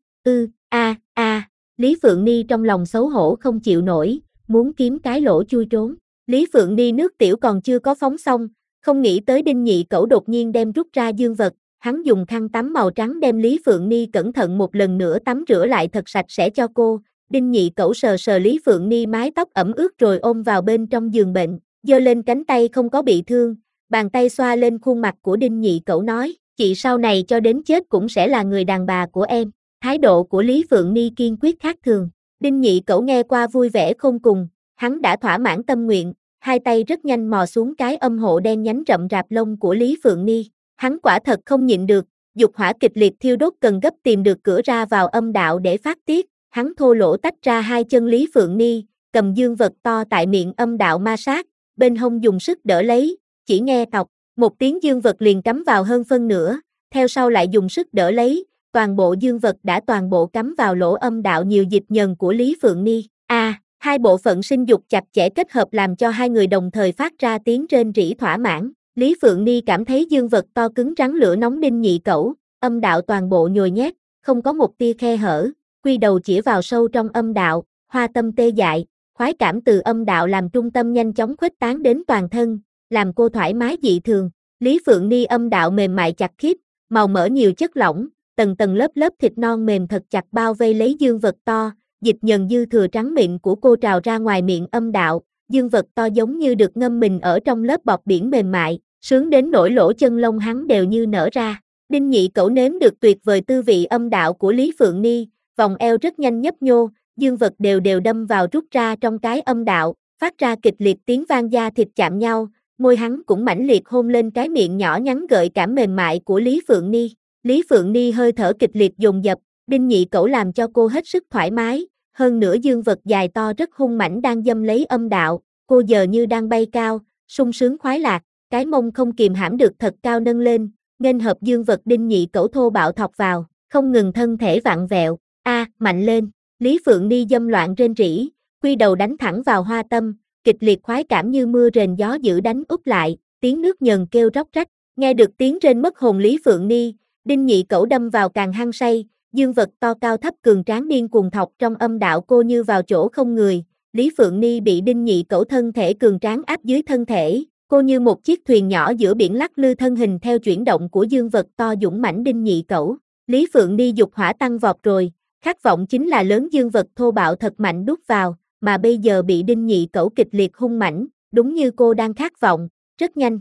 Lý Phượng Ni trong lòng xấu hổ không chịu nổi, muốn kiếm cái lỗ chui trốn. Lý Phượng Ni nước tiểu còn chưa có phóng xong, không nghĩ tới Đinh Nhị Cẩu đột nhiên đem rút ra dương vật, hắn dùng khăn tắm màu trắng đem Lý Phượng Ni cẩn thận một lần nữa tắm rửa lại thật sạch sẽ cho cô. Đinh Nhị Cẩu sờ sờ Lý Phượng Ni mái tóc ẩm ướt rồi ôm vào bên trong giường bệnh, giơ lên cánh tay không có bị thương, bàn tay xoa lên khuôn mặt của Đinh Nhị Cẩu nói, chị sau này cho đến chết cũng sẽ là người đàn bà của em. Thái độ của Lý Phượng Ni kiên quyết khác thường. Đinh Nhị Cẩu nghe qua vui vẻ khôn cùng, hắn đã thỏa mãn tâm nguyện, hai tay rất nhanh mò xuống cái âm hộ đen nhánh rậm rạp lông của Lý Phượng Ni. Hắn quả thật không nhịn được, dục hỏa kịch liệt thiêu đốt cần gấp tìm được cửa ra vào âm đạo để phát tiết. Hắn thô lỗ tách ra hai chân Lý Phượng Ni, cầm dương vật to tại miệng âm đạo ma sát, bên hông dùng sức đỡ lấy, chỉ nghe tọc, một tiếng dương vật liền cắm vào hơn phân nửa, theo sau lại dùng sức đỡ lấy. Toàn bộ dương vật đã toàn bộ cắm vào lỗ âm đạo nhiều dịch nhờn của Lý Phượng Ni. Hai bộ phận sinh dục chặt chẽ kết hợp làm cho hai người đồng thời phát ra tiếng rên rỉ thỏa mãn. Lý Phượng Ni cảm thấy dương vật to cứng rắn lửa nóng Đinh Nhị Cẩu, âm đạo toàn bộ nhồi nhét, không có một tia khe hở, quy đầu chĩa vào sâu trong âm đạo, hoa tâm tê dại, khoái cảm từ âm đạo làm trung tâm nhanh chóng khuếch tán đến toàn thân, làm cô thoải mái dị thường. Lý Phượng Ni âm đạo mềm mại chặt khít, màu mỡ nhiều chất lỏng, tầng tầng lớp lớp thịt non mềm thật chặt bao vây lấy dương vật to, dịch nhờn dư thừa trắng mịn của cô trào ra ngoài miệng âm đạo, dương vật to giống như được ngâm mình ở trong lớp bọt biển mềm mại, sướng đến nỗi lỗ chân lông hắn đều như nở ra. Đinh Nhị Cẩu nếm được tuyệt vời tư vị âm đạo của Lý Phượng Ni, vòng eo rất nhanh nhấp nhô, dương vật đều đều đâm vào rút ra trong cái âm đạo, phát ra kịch liệt tiếng vang da thịt chạm nhau, môi hắn cũng mãnh liệt hôn lên cái miệng nhỏ nhắn gợi cảm mềm mại của Lý Phượng Ni. Lý Phượng Ni hơi thở kịch liệt dồn dập, Đinh Nhị Cẩu làm cho cô hết sức thoải mái, hơn nữa dương vật dài to rất hung mãnh đang dâm lấy âm đạo, cô giờ như đang bay cao, sung sướng khoái lạc, cái mông không kìm hãm được thật cao nâng lên, nghênh hợp dương vật Đinh Nhị Cẩu thô bạo thọc vào, không ngừng thân thể vặn vẹo, mạnh lên, Lý Phượng Ni dâm loạn rên rỉ, quy đầu đánh thẳng vào hoa tâm, kịch liệt khoái cảm như mưa rền gió dữ đánh úp lại, tiếng nước nhờn kêu róc rách, nghe được tiếng rên mất hồn Lý Phượng Ni, Đinh Nhị Cẩu đâm vào càng hăng say, dương vật to cao thấp cường tráng điên cuồng thọc trong âm đạo cô như vào chỗ không người, Lý Phượng Ni bị Đinh Nhị Cẩu thân thể cường tráng áp dưới thân thể, cô như một chiếc thuyền nhỏ giữa biển lắc lư thân hình theo chuyển động của dương vật to dũng mãnh Đinh Nhị Cẩu. Lý Phượng Ni dục hỏa tăng vọt rồi, khát vọng chính là lớn dương vật thô bạo thật mạnh đút vào, mà bây giờ bị Đinh Nhị Cẩu kịch liệt hung mãnh, đúng như cô đang khát vọng, rất nhanh,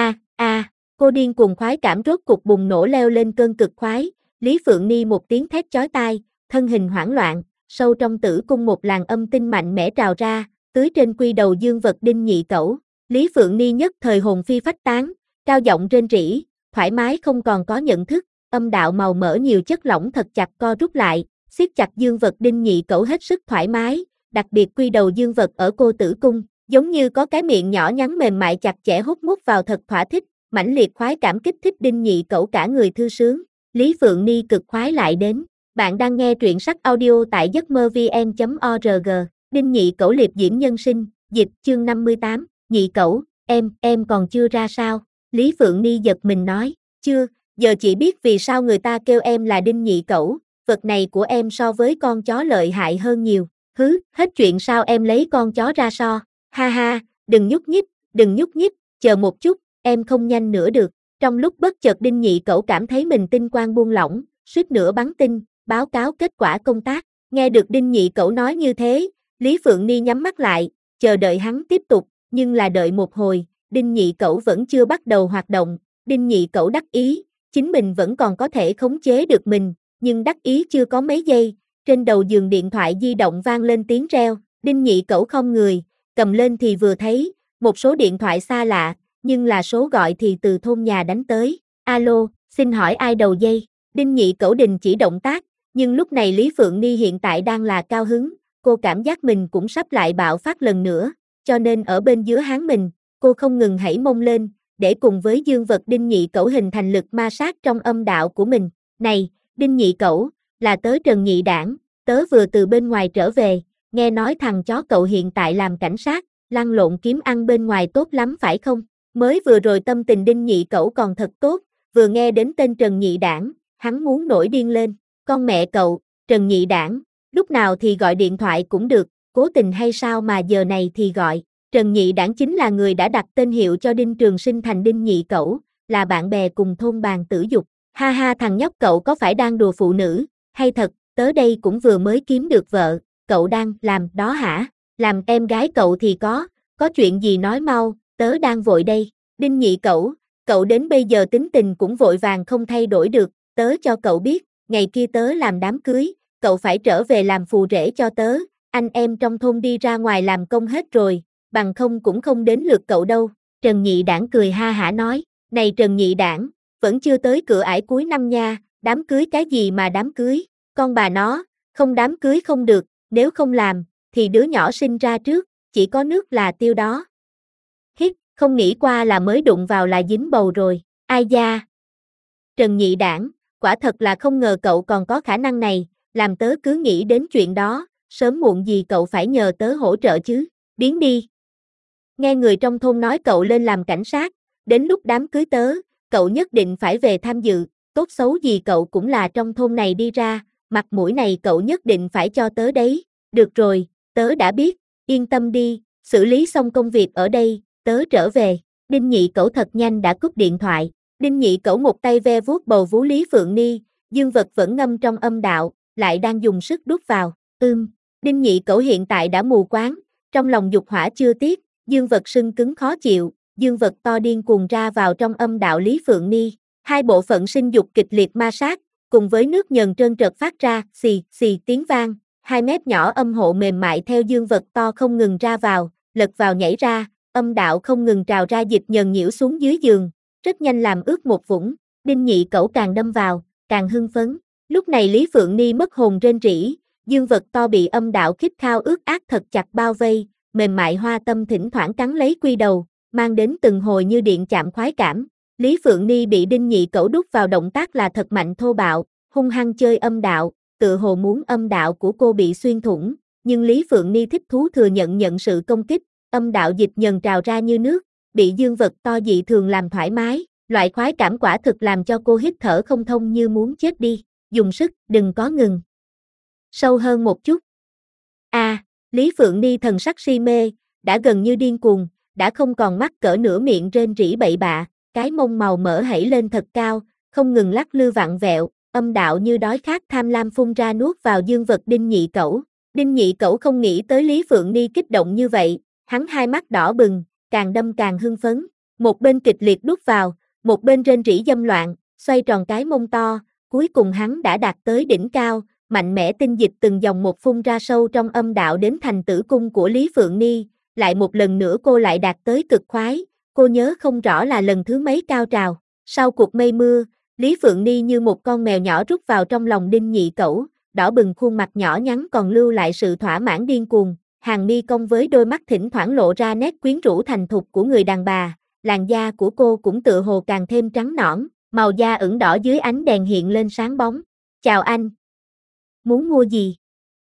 cô điên cuồng khoái cảm rốt cục bùng nổ leo lên cơn cực khoái, Lý Phượng Ni một tiếng thét chói tai, thân hình hoảng loạn, sâu trong tử cung một làn âm tinh mạnh mẽ trào ra, tưới trên quy đầu dương vật Đinh Nhị Cẩu. Lý Phượng Ni nhất thời hồn phi phách tán, cao giọng rên rỉ, thoải mái không còn có nhận thức, âm đạo màu mỡ nhiều chất lỏng thật chặt co rút lại, siết chặt dương vật Đinh Nhị Cẩu hết sức thoải mái, đặc biệt quy đầu dương vật ở cô tử cung, giống như có cái miệng nhỏ nhắn mềm mại chặt chẽ hút mút vào thật thỏa thích, mãnh liệt khoái cảm kích thích Đinh Nhị Cẩu cả người thư sướng. Lý Phượng Ni cực khoái lại đến. Bạn đang nghe truyện sách audio tại giấcmơ-vn.org. Đinh Nhị Cẩu liệp diễm nhân sinh, dịch chương 58, Nhị Cẩu, em còn chưa ra sao? Lý Phượng Ni giật mình nói, chưa, giờ chỉ biết vì sao người ta kêu em là Đinh Nhị Cẩu, vật này của em so với con chó lợi hại hơn nhiều. Hứ, hết chuyện sao em lấy con chó ra so? Ha ha, đừng nhúc nhích, chờ một chút, em không nhanh nữa được. Trong lúc bất chợt Đinh Nhị Cẩu cảm thấy mình tinh quang buông lỏng, suýt nữa bắn tinh, báo cáo kết quả công tác. Nghe được Đinh Nhị Cẩu nói như thế, Lý Phượng Ni nhắm mắt lại, chờ đợi hắn tiếp tục, nhưng là đợi một hồi, Đinh Nhị Cẩu vẫn chưa bắt đầu hoạt động. Đinh Nhị Cẩu đắc ý, chính mình vẫn còn có thể khống chế được mình, nhưng đắc ý chưa có mấy giây, trên đầu giường điện thoại di động vang lên tiếng reo. Đinh Nhị Cẩu khom người, cầm lên thì vừa thấy, một số điện thoại xa lạ, nhưng là số gọi thì từ thôn nhà đánh tới. Alo, xin hỏi ai đầu dây? Đinh Nhị Cẩu đình chỉ động tác, nhưng lúc này Lý Phượng Ni hiện tại đang là cao hứng, cô cảm giác mình cũng sắp lại bạo phát lần nữa, cho nên ở bên dưới háng mình, cô không ngừng hãy mông lên, để cùng với dương vật Đinh Nhị Cẩu hình thành lực ma sát trong âm đạo của mình. Này, Đinh Nhị Cẩu, là tớ Trần Nhị Đảng, tớ vừa từ bên ngoài trở về, nghe nói thằng chó cậu hiện tại làm cảnh sát, lăn lộn kiếm ăn bên ngoài tốt lắm phải không? Mới vừa rồi tâm tình Đinh Nhị Cẩu còn thật tốt, vừa nghe đến tên Trần Nhị Đảng, hắn muốn nổi điên lên. Con mẹ cậu, Trần Nhị Đảng, lúc nào thì gọi điện thoại cũng được, cố tình hay sao mà giờ này thì gọi. Trần Nhị Đảng chính là người đã đặt tên hiệu cho Đinh Trường Sinh thành Đinh Nhị Cẩu, là bạn bè cùng thôn bàn tử dục. Ha ha, thằng nhóc cậu có phải đang đùa phụ nữ, hay thật, tớ đây cũng vừa mới kiếm được vợ, cậu đang làm đó hả? Làm em gái cậu thì có chuyện gì nói mau, tớ đang vội đây. Đinh Nhị Cẩu, cậu đến bây giờ tính tình cũng vội vàng không thay đổi được, tớ cho cậu biết, ngày kia tớ làm đám cưới, cậu phải trở về làm phù rể cho tớ, anh em trong thôn đi ra ngoài làm công hết rồi, bằng không cũng không đến lượt cậu đâu. Trần Nhị Đảng cười ha hả nói, này Trần Nhị Đảng, vẫn chưa tới cửa ải cuối năm nha, đám cưới cái gì mà đám cưới, con bà nó, không đám cưới không được, nếu không làm, thì đứa nhỏ sinh ra trước, chỉ có nước là tiêu đó. Hít, không nghĩ qua là mới đụng vào là dính bầu rồi, ai da. Trần Nhị Đảng, quả thật là không ngờ cậu còn có khả năng này, làm tớ cứ nghĩ đến chuyện đó, sớm muộn gì cậu phải nhờ tớ hỗ trợ chứ, biến đi. Nghe người trong thôn nói cậu lên làm cảnh sát, đến lúc đám cưới tớ, cậu nhất định phải về tham dự, tốt xấu gì cậu cũng là trong thôn này đi ra, mặt mũi này cậu nhất định phải cho tớ đấy. Được rồi, tớ đã biết, yên tâm đi, xử lý xong công việc ở đây, tớ trở về. Đinh Nhị Cẩu thật nhanh đã cúp điện thoại. Đinh Nhị Cẩu một tay ve vuốt bầu vú Lý Phượng Ni, dương vật vẫn ngâm trong âm đạo, lại đang dùng sức đút vào. Đinh Nhị Cẩu hiện tại đã mù quáng, trong lòng dục hỏa chưa tiếc, dương vật sưng cứng khó chịu, dương vật to điên cuồng ra vào trong âm đạo Lý Phượng Ni. Hai bộ phận sinh dục kịch liệt ma sát, cùng với nước nhờn trơn trượt phát ra, xì, xì tiếng vang, hai mép nhỏ âm hộ mềm mại theo dương vật to không ngừng ra vào, lật vào nhảy ra, âm đạo không ngừng trào ra dịch nhờn nhiễu xuống dưới giường, rất nhanh làm ướt một vũng. Đinh Nhị Cẩu càng đâm vào, càng hưng phấn. Lúc này Lý Phượng Ni mất hồn rên rỉ, dương vật to bị âm đạo khít khao ướt át thật chặt bao vây, mềm mại hoa tâm thỉnh thoảng cắn lấy quy đầu, mang đến từng hồi như điện chạm khoái cảm. Lý Phượng Ni bị Đinh Nhị Cẩu đút vào động tác là thật mạnh thô bạo, hung hăng chơi âm đạo, tự hồ muốn âm đạo của cô bị xuyên thủng, nhưng Lý Phượng Ni thích thú thừa nhận sự công kích, âm đạo dịch nhờn trào ra như nước, bị dương vật to dị thường làm thoải mái, loại khoái cảm quả thực làm cho cô hít thở không thông như muốn chết đi, dùng sức, đừng có ngừng. Sâu hơn một chút. Lý Phượng Ni thần sắc si mê, đã gần như điên cuồng, đã không còn mắc cỡ nửa miệng rên rỉ bậy bạ, cái mông màu mỡ hãy lên thật cao, không ngừng lắc lư vặn vẹo, âm đạo như đói khát tham lam phun ra nuốt vào dương vật Đinh Nhị Cẩu. Đinh Nhị Cẩu không nghĩ tới Lý Phượng Ni kích động như vậy, hắn hai mắt đỏ bừng, càng đâm càng hưng phấn, một bên kịch liệt đút vào, một bên rên rỉ dâm loạn, xoay tròn cái mông to, cuối cùng hắn đã đạt tới đỉnh cao, mạnh mẽ tinh dịch từng dòng một phun ra sâu trong âm đạo đến thành tử cung của Lý Phượng Ni, lại một lần nữa cô lại đạt tới cực khoái, cô nhớ không rõ là lần thứ mấy cao trào. Sau cuộc mây mưa, Lý Phượng Ni như một con mèo nhỏ rút vào trong lòng Đinh Nhị Cẩu, đỏ bừng khuôn mặt nhỏ nhắn còn lưu lại sự thỏa mãn điên cuồng, hàng mi cong với đôi mắt thỉnh thoảng lộ ra nét quyến rũ thành thục của người đàn bà, làn da của cô cũng tựa hồ càng thêm trắng nõn, màu da ửng đỏ dưới ánh đèn hiện lên sáng bóng. Chào anh. Muốn mua gì?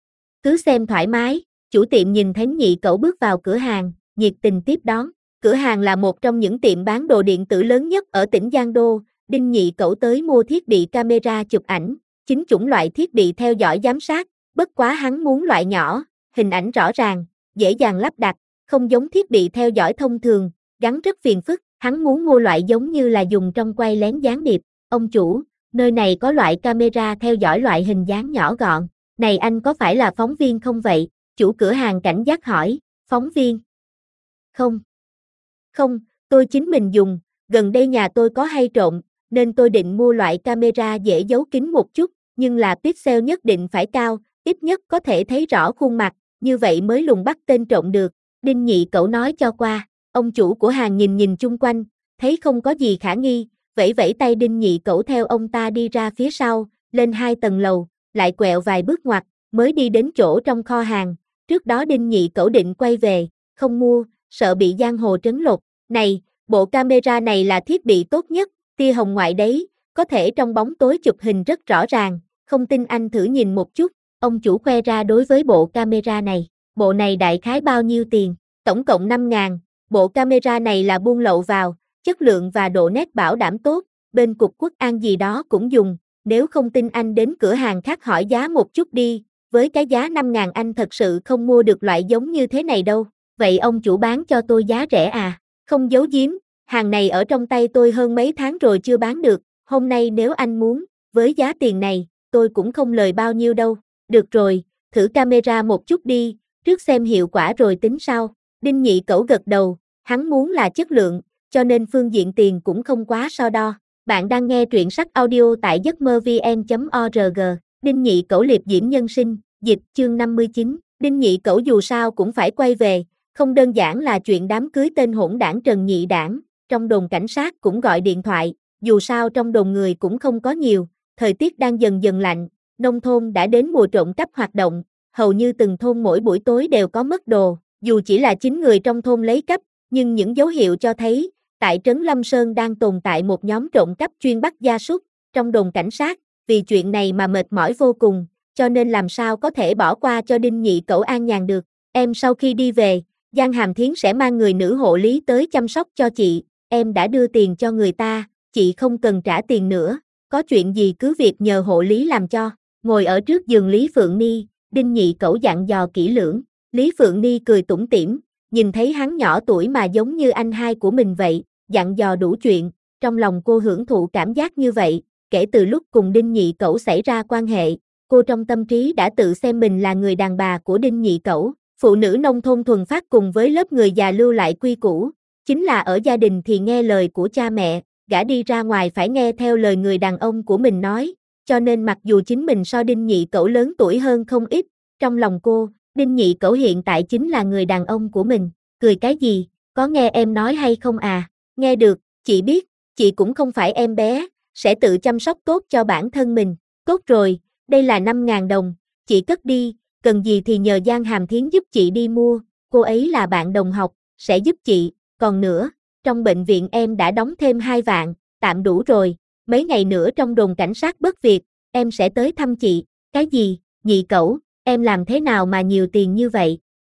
Cứ xem thoải mái, chủ tiệm nhìn thấy Nhị Cẩu bước vào cửa hàng, nhiệt tình tiếp đón. Cửa hàng là một trong những tiệm bán đồ điện tử lớn nhất ở tỉnh Giang Đô, Đinh Nhị Cẩu tới mua thiết bị camera chụp ảnh, chính chủng loại thiết bị theo dõi giám sát, bất quá hắn muốn loại nhỏ, hình ảnh rõ ràng, dễ dàng lắp đặt, không giống thiết bị theo dõi thông thường, gắn rất phiền phức, hắn muốn mua loại giống như là dùng trong quay lén gián điệp. Ông chủ, nơi này có loại camera theo dõi loại hình dáng nhỏ gọn, này anh có phải là phóng viên không vậy? Chủ cửa hàng cảnh giác hỏi. Phóng viên? Không. Không, tôi chính mình dùng, gần đây nhà tôi có hay trộm, nên tôi định mua loại camera dễ giấu kín một chút, nhưng là pixel nhất định phải cao, ít nhất có thể thấy rõ khuôn mặt, như vậy mới lùng bắt tên trộm được. Đinh Nhị Cẩu nói cho qua. Ông chủ của hàng nhìn nhìn chung quanh, thấy không có gì khả nghi, vẫy vẫy tay Đinh Nhị Cẩu theo ông ta đi ra phía sau, lên 2 tầng lầu, lại quẹo vài bước ngoặt, mới đi đến chỗ trong kho hàng. Trước đó Đinh Nhị Cẩu định quay về, không mua, sợ bị giang hồ trấn lột. Này, bộ camera này là thiết bị tốt nhất, tia hồng ngoại đấy, có thể trong bóng tối chụp hình rất rõ ràng, không tin anh thử nhìn một chút. Ông chủ khoe ra đối với bộ camera này. Bộ này đại khái bao nhiêu tiền? Tổng cộng 5.000. Bộ camera này là buôn lậu vào, chất lượng và độ nét bảo đảm tốt, bên cục Quốc an gì đó cũng dùng, nếu không tin anh đến cửa hàng khác hỏi giá một chút đi, với cái giá 5.000 anh thật sự không mua được loại giống như thế này đâu. Vậy ông chủ bán cho tôi giá rẻ à? Không giấu giếm, hàng này ở trong tay tôi hơn mấy tháng rồi chưa bán được, hôm nay nếu anh muốn, với giá tiền này, tôi cũng không lời bao nhiêu đâu. Được rồi, thử camera một chút đi, trước xem hiệu quả rồi tính sau. Đinh Nhị Cẩu gật đầu, hắn muốn là chất lượng, cho nên phương diện tiền cũng không quá so đo. Bạn đang nghe truyện sách audio tại giấc mơ vn.org. Đinh Nhị Cẩu liệp diễm nhân sinh, dịch chương 59. Đinh Nhị Cẩu dù sao cũng phải quay về, không đơn giản là chuyện đám cưới tên hỗn đảng Trần Nhị Đảng, trong đồn cảnh sát cũng gọi điện thoại, dù sao trong đồn người cũng không có nhiều, thời tiết đang dần dần lạnh, nông thôn đã đến mùa trộm cắp hoạt động, hầu như từng thôn mỗi buổi tối đều có mất đồ, dù chỉ là 9 người trong thôn lấy cắp, nhưng những dấu hiệu cho thấy, tại trấn Lâm Sơn đang tồn tại một nhóm trộm cắp chuyên bắt gia súc, trong đồn cảnh sát, vì chuyện này mà mệt mỏi vô cùng, cho nên làm sao có thể bỏ qua cho Đinh Nhị Cẩu an nhàn được. Em sau khi đi về, Giang Hàm Thiến sẽ mang người nữ hộ lý tới chăm sóc cho chị, em đã đưa tiền cho người ta, chị không cần trả tiền nữa, có chuyện gì cứ việc nhờ hộ lý làm cho. Ngồi ở trước giường Lý Phượng Ni, Đinh Nhị Cẩu dặn dò kỹ lưỡng, Lý Phượng Ni cười tủm tỉm, nhìn thấy hắn nhỏ tuổi mà giống như anh hai của mình vậy, dặn dò đủ chuyện, trong lòng cô hưởng thụ cảm giác như vậy, kể từ lúc cùng Đinh Nhị Cẩu xảy ra quan hệ, cô trong tâm trí đã tự xem mình là người đàn bà của Đinh Nhị Cẩu. Phụ nữ nông thôn thuần phát cùng với lớp người già lưu lại quy củ, chính là ở gia đình thì nghe lời của cha mẹ, gả đi ra ngoài phải nghe theo lời người đàn ông của mình nói, cho nên mặc dù chính mình so Đinh Nhị Cẩu lớn tuổi hơn không ít, trong lòng cô, Đinh Nhị Cẩu hiện tại chính là người đàn ông của mình. Cười cái gì, có nghe em nói hay không à? Nghe được, chị biết, chị cũng không phải em bé, sẽ tự chăm sóc tốt cho bản thân mình. Tốt rồi, đây là 5.000 đồng, chị cất đi, cần gì thì nhờ Giang Hàm Thiến giúp chị đi mua, cô ấy là bạn đồng học, sẽ giúp chị, còn nữa, trong bệnh viện em đã đóng thêm 2 vạn, tạm đủ rồi, mấy ngày nữa trong đồn cảnh sát bất việc, em sẽ tới thăm chị. Cái gì, Nhị Cẩu, em làm thế nào mà nhiều tiền như vậy?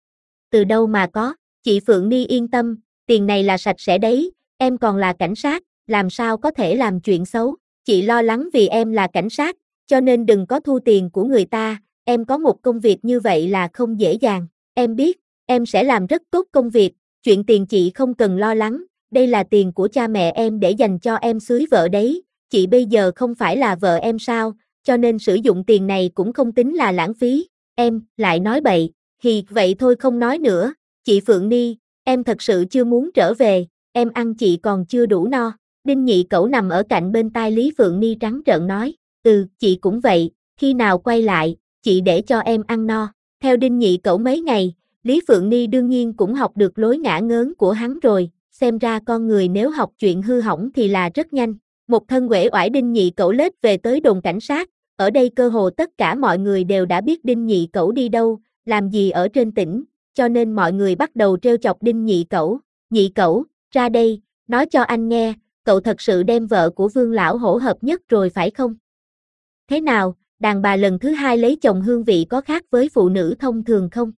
Từ đâu mà có, chị Phượng Ni yên tâm, tiền này là sạch sẽ đấy, em còn là cảnh sát, làm sao có thể làm chuyện xấu, chị lo lắng vì em là cảnh sát, cho nên đừng có thu tiền của người ta, em có một công việc như vậy là không dễ dàng, em biết, em sẽ làm rất tốt công việc, chuyện tiền chị không cần lo lắng, đây là tiền của cha mẹ em để dành cho em cưới vợ đấy, chị bây giờ không phải là vợ em sao, cho nên sử dụng tiền này cũng không tính là lãng phí. Em lại nói bậy, thì vậy thôi không nói nữa, chị Phượng Ni, em thật sự chưa muốn trở về, em ăn chị còn chưa đủ no. Đinh Nhị Cẩu nằm ở cạnh bên tai Lý Phượng Ni trắng trợn nói, chị cũng vậy, khi nào quay lại, chị để cho em ăn no. Theo Đinh Nhị Cẩu mấy ngày, Lý Phượng Ni đương nhiên cũng học được lối ngả ngớn của hắn rồi, xem ra con người nếu học chuyện hư hỏng thì là rất nhanh. Một thân uể oải Đinh Nhị Cẩu lết về tới đồn cảnh sát, ở đây cơ hồ tất cả mọi người đều đã biết Đinh Nhị Cẩu đi đâu, làm gì ở trên tỉnh, cho nên mọi người bắt đầu trêu chọc Đinh Nhị Cẩu. Nhị Cẩu, ra đây, nói cho anh nghe, cậu thật sự đem vợ của Vương lão hổ hợp nhất rồi phải không? Thế nào, đàn bà lần thứ hai lấy chồng hương vị có khác với phụ nữ thông thường không?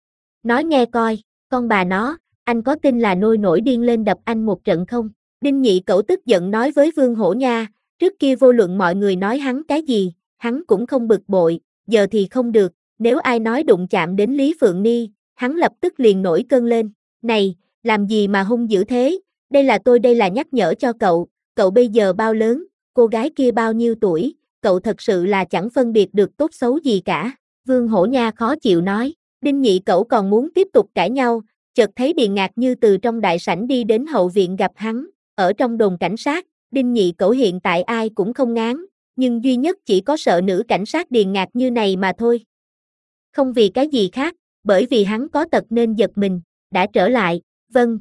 Nói nghe coi, con bà nó, anh có tin là nôi nổi điên lên đập anh một trận không? Đinh Nhị Cẩu tức giận nói với Vương Hổ Nha, trước kia vô luận mọi người nói hắn cái gì, hắn cũng không bực bội, giờ thì không được, nếu ai nói đụng chạm đến Lý Phượng Ni, hắn lập tức liền nổi cơn lên. Này, làm gì mà hung dữ thế, đây là nhắc nhở cho cậu bây giờ bao lớn, cô gái kia bao nhiêu tuổi, cậu thật sự là chẳng phân biệt được tốt xấu gì cả. Vương Hổ Nha khó chịu nói, Đinh Nhị Cẩu còn muốn tiếp tục cãi nhau, chợt thấy Điền Ngạc Như từ trong đại sảnh đi đến hậu viện gặp hắn, ở trong đồn cảnh sát, Đinh Nhị Cẩu hiện tại ai cũng không ngán, nhưng duy nhất chỉ có sợ nữ cảnh sát Điền Ngạc Như này mà thôi. Không vì cái gì khác, bởi vì hắn có tật nên giật mình, đã trở lại, vâng.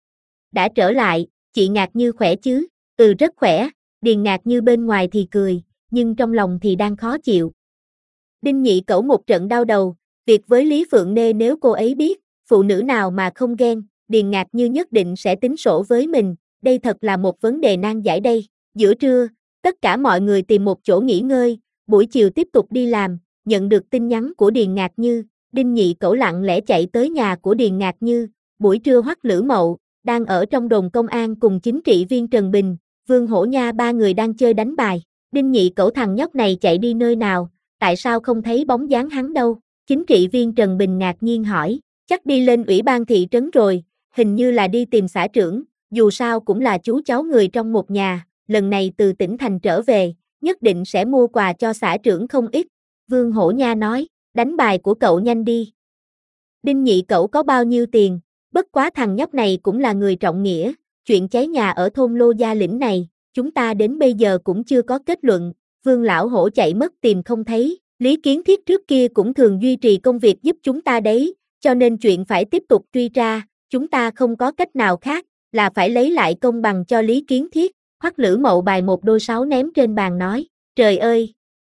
Đã trở lại, chị Ngạc Như khỏe chứ? Ừ rất khỏe, Điền Ngạc Như bên ngoài thì cười, nhưng trong lòng thì đang khó chịu. Đinh Nhị Cẩu một trận đau đầu, việc với Lý Phượng Nê nếu cô ấy biết, phụ nữ nào mà không ghen, Điền Ngạc Như nhất định sẽ tính sổ với mình, đây thật là một vấn đề nan giải đây. Giữa trưa, tất cả mọi người tìm một chỗ nghỉ ngơi, buổi chiều tiếp tục đi làm, nhận được tin nhắn của Điền Ngạc Như, Đinh Nhị Cẩu lặng lẽ chạy tới nhà của Điền Ngạc Như, buổi trưa Hoắc Lữ Mậu, đang ở trong đồn công an cùng chính trị viên Trần Bình, Vương Hổ Nha ba người đang chơi đánh bài, Đinh Nhị Cẩu thằng nhóc này chạy đi nơi nào, tại sao không thấy bóng dáng hắn đâu, chính trị viên Trần Bình ngạc nhiên hỏi, chắc đi lên ủy ban thị trấn rồi, hình như là đi tìm xã trưởng, dù sao cũng là chú cháu người trong một nhà, lần này từ tỉnh thành trở về, nhất định sẽ mua quà cho xã trưởng không ít, Vương Hổ Nha nói, đánh bài của cậu nhanh đi. Đinh Nhị Cẩu có bao nhiêu tiền, bất quá thằng nhóc này cũng là người trọng nghĩa, chuyện cháy nhà ở thôn Lô Gia Lĩnh này, chúng ta đến bây giờ cũng chưa có kết luận, Vương lão hổ chạy mất tìm không thấy, Lý Kiến Thiết trước kia cũng thường duy trì công việc giúp chúng ta đấy, cho nên chuyện phải tiếp tục truy tra, chúng ta không có cách nào khác, là phải lấy lại công bằng cho Lý Kiến Thiết, Hoắc Lữ Mậu bài một đôi sáo ném trên bàn nói, trời ơi!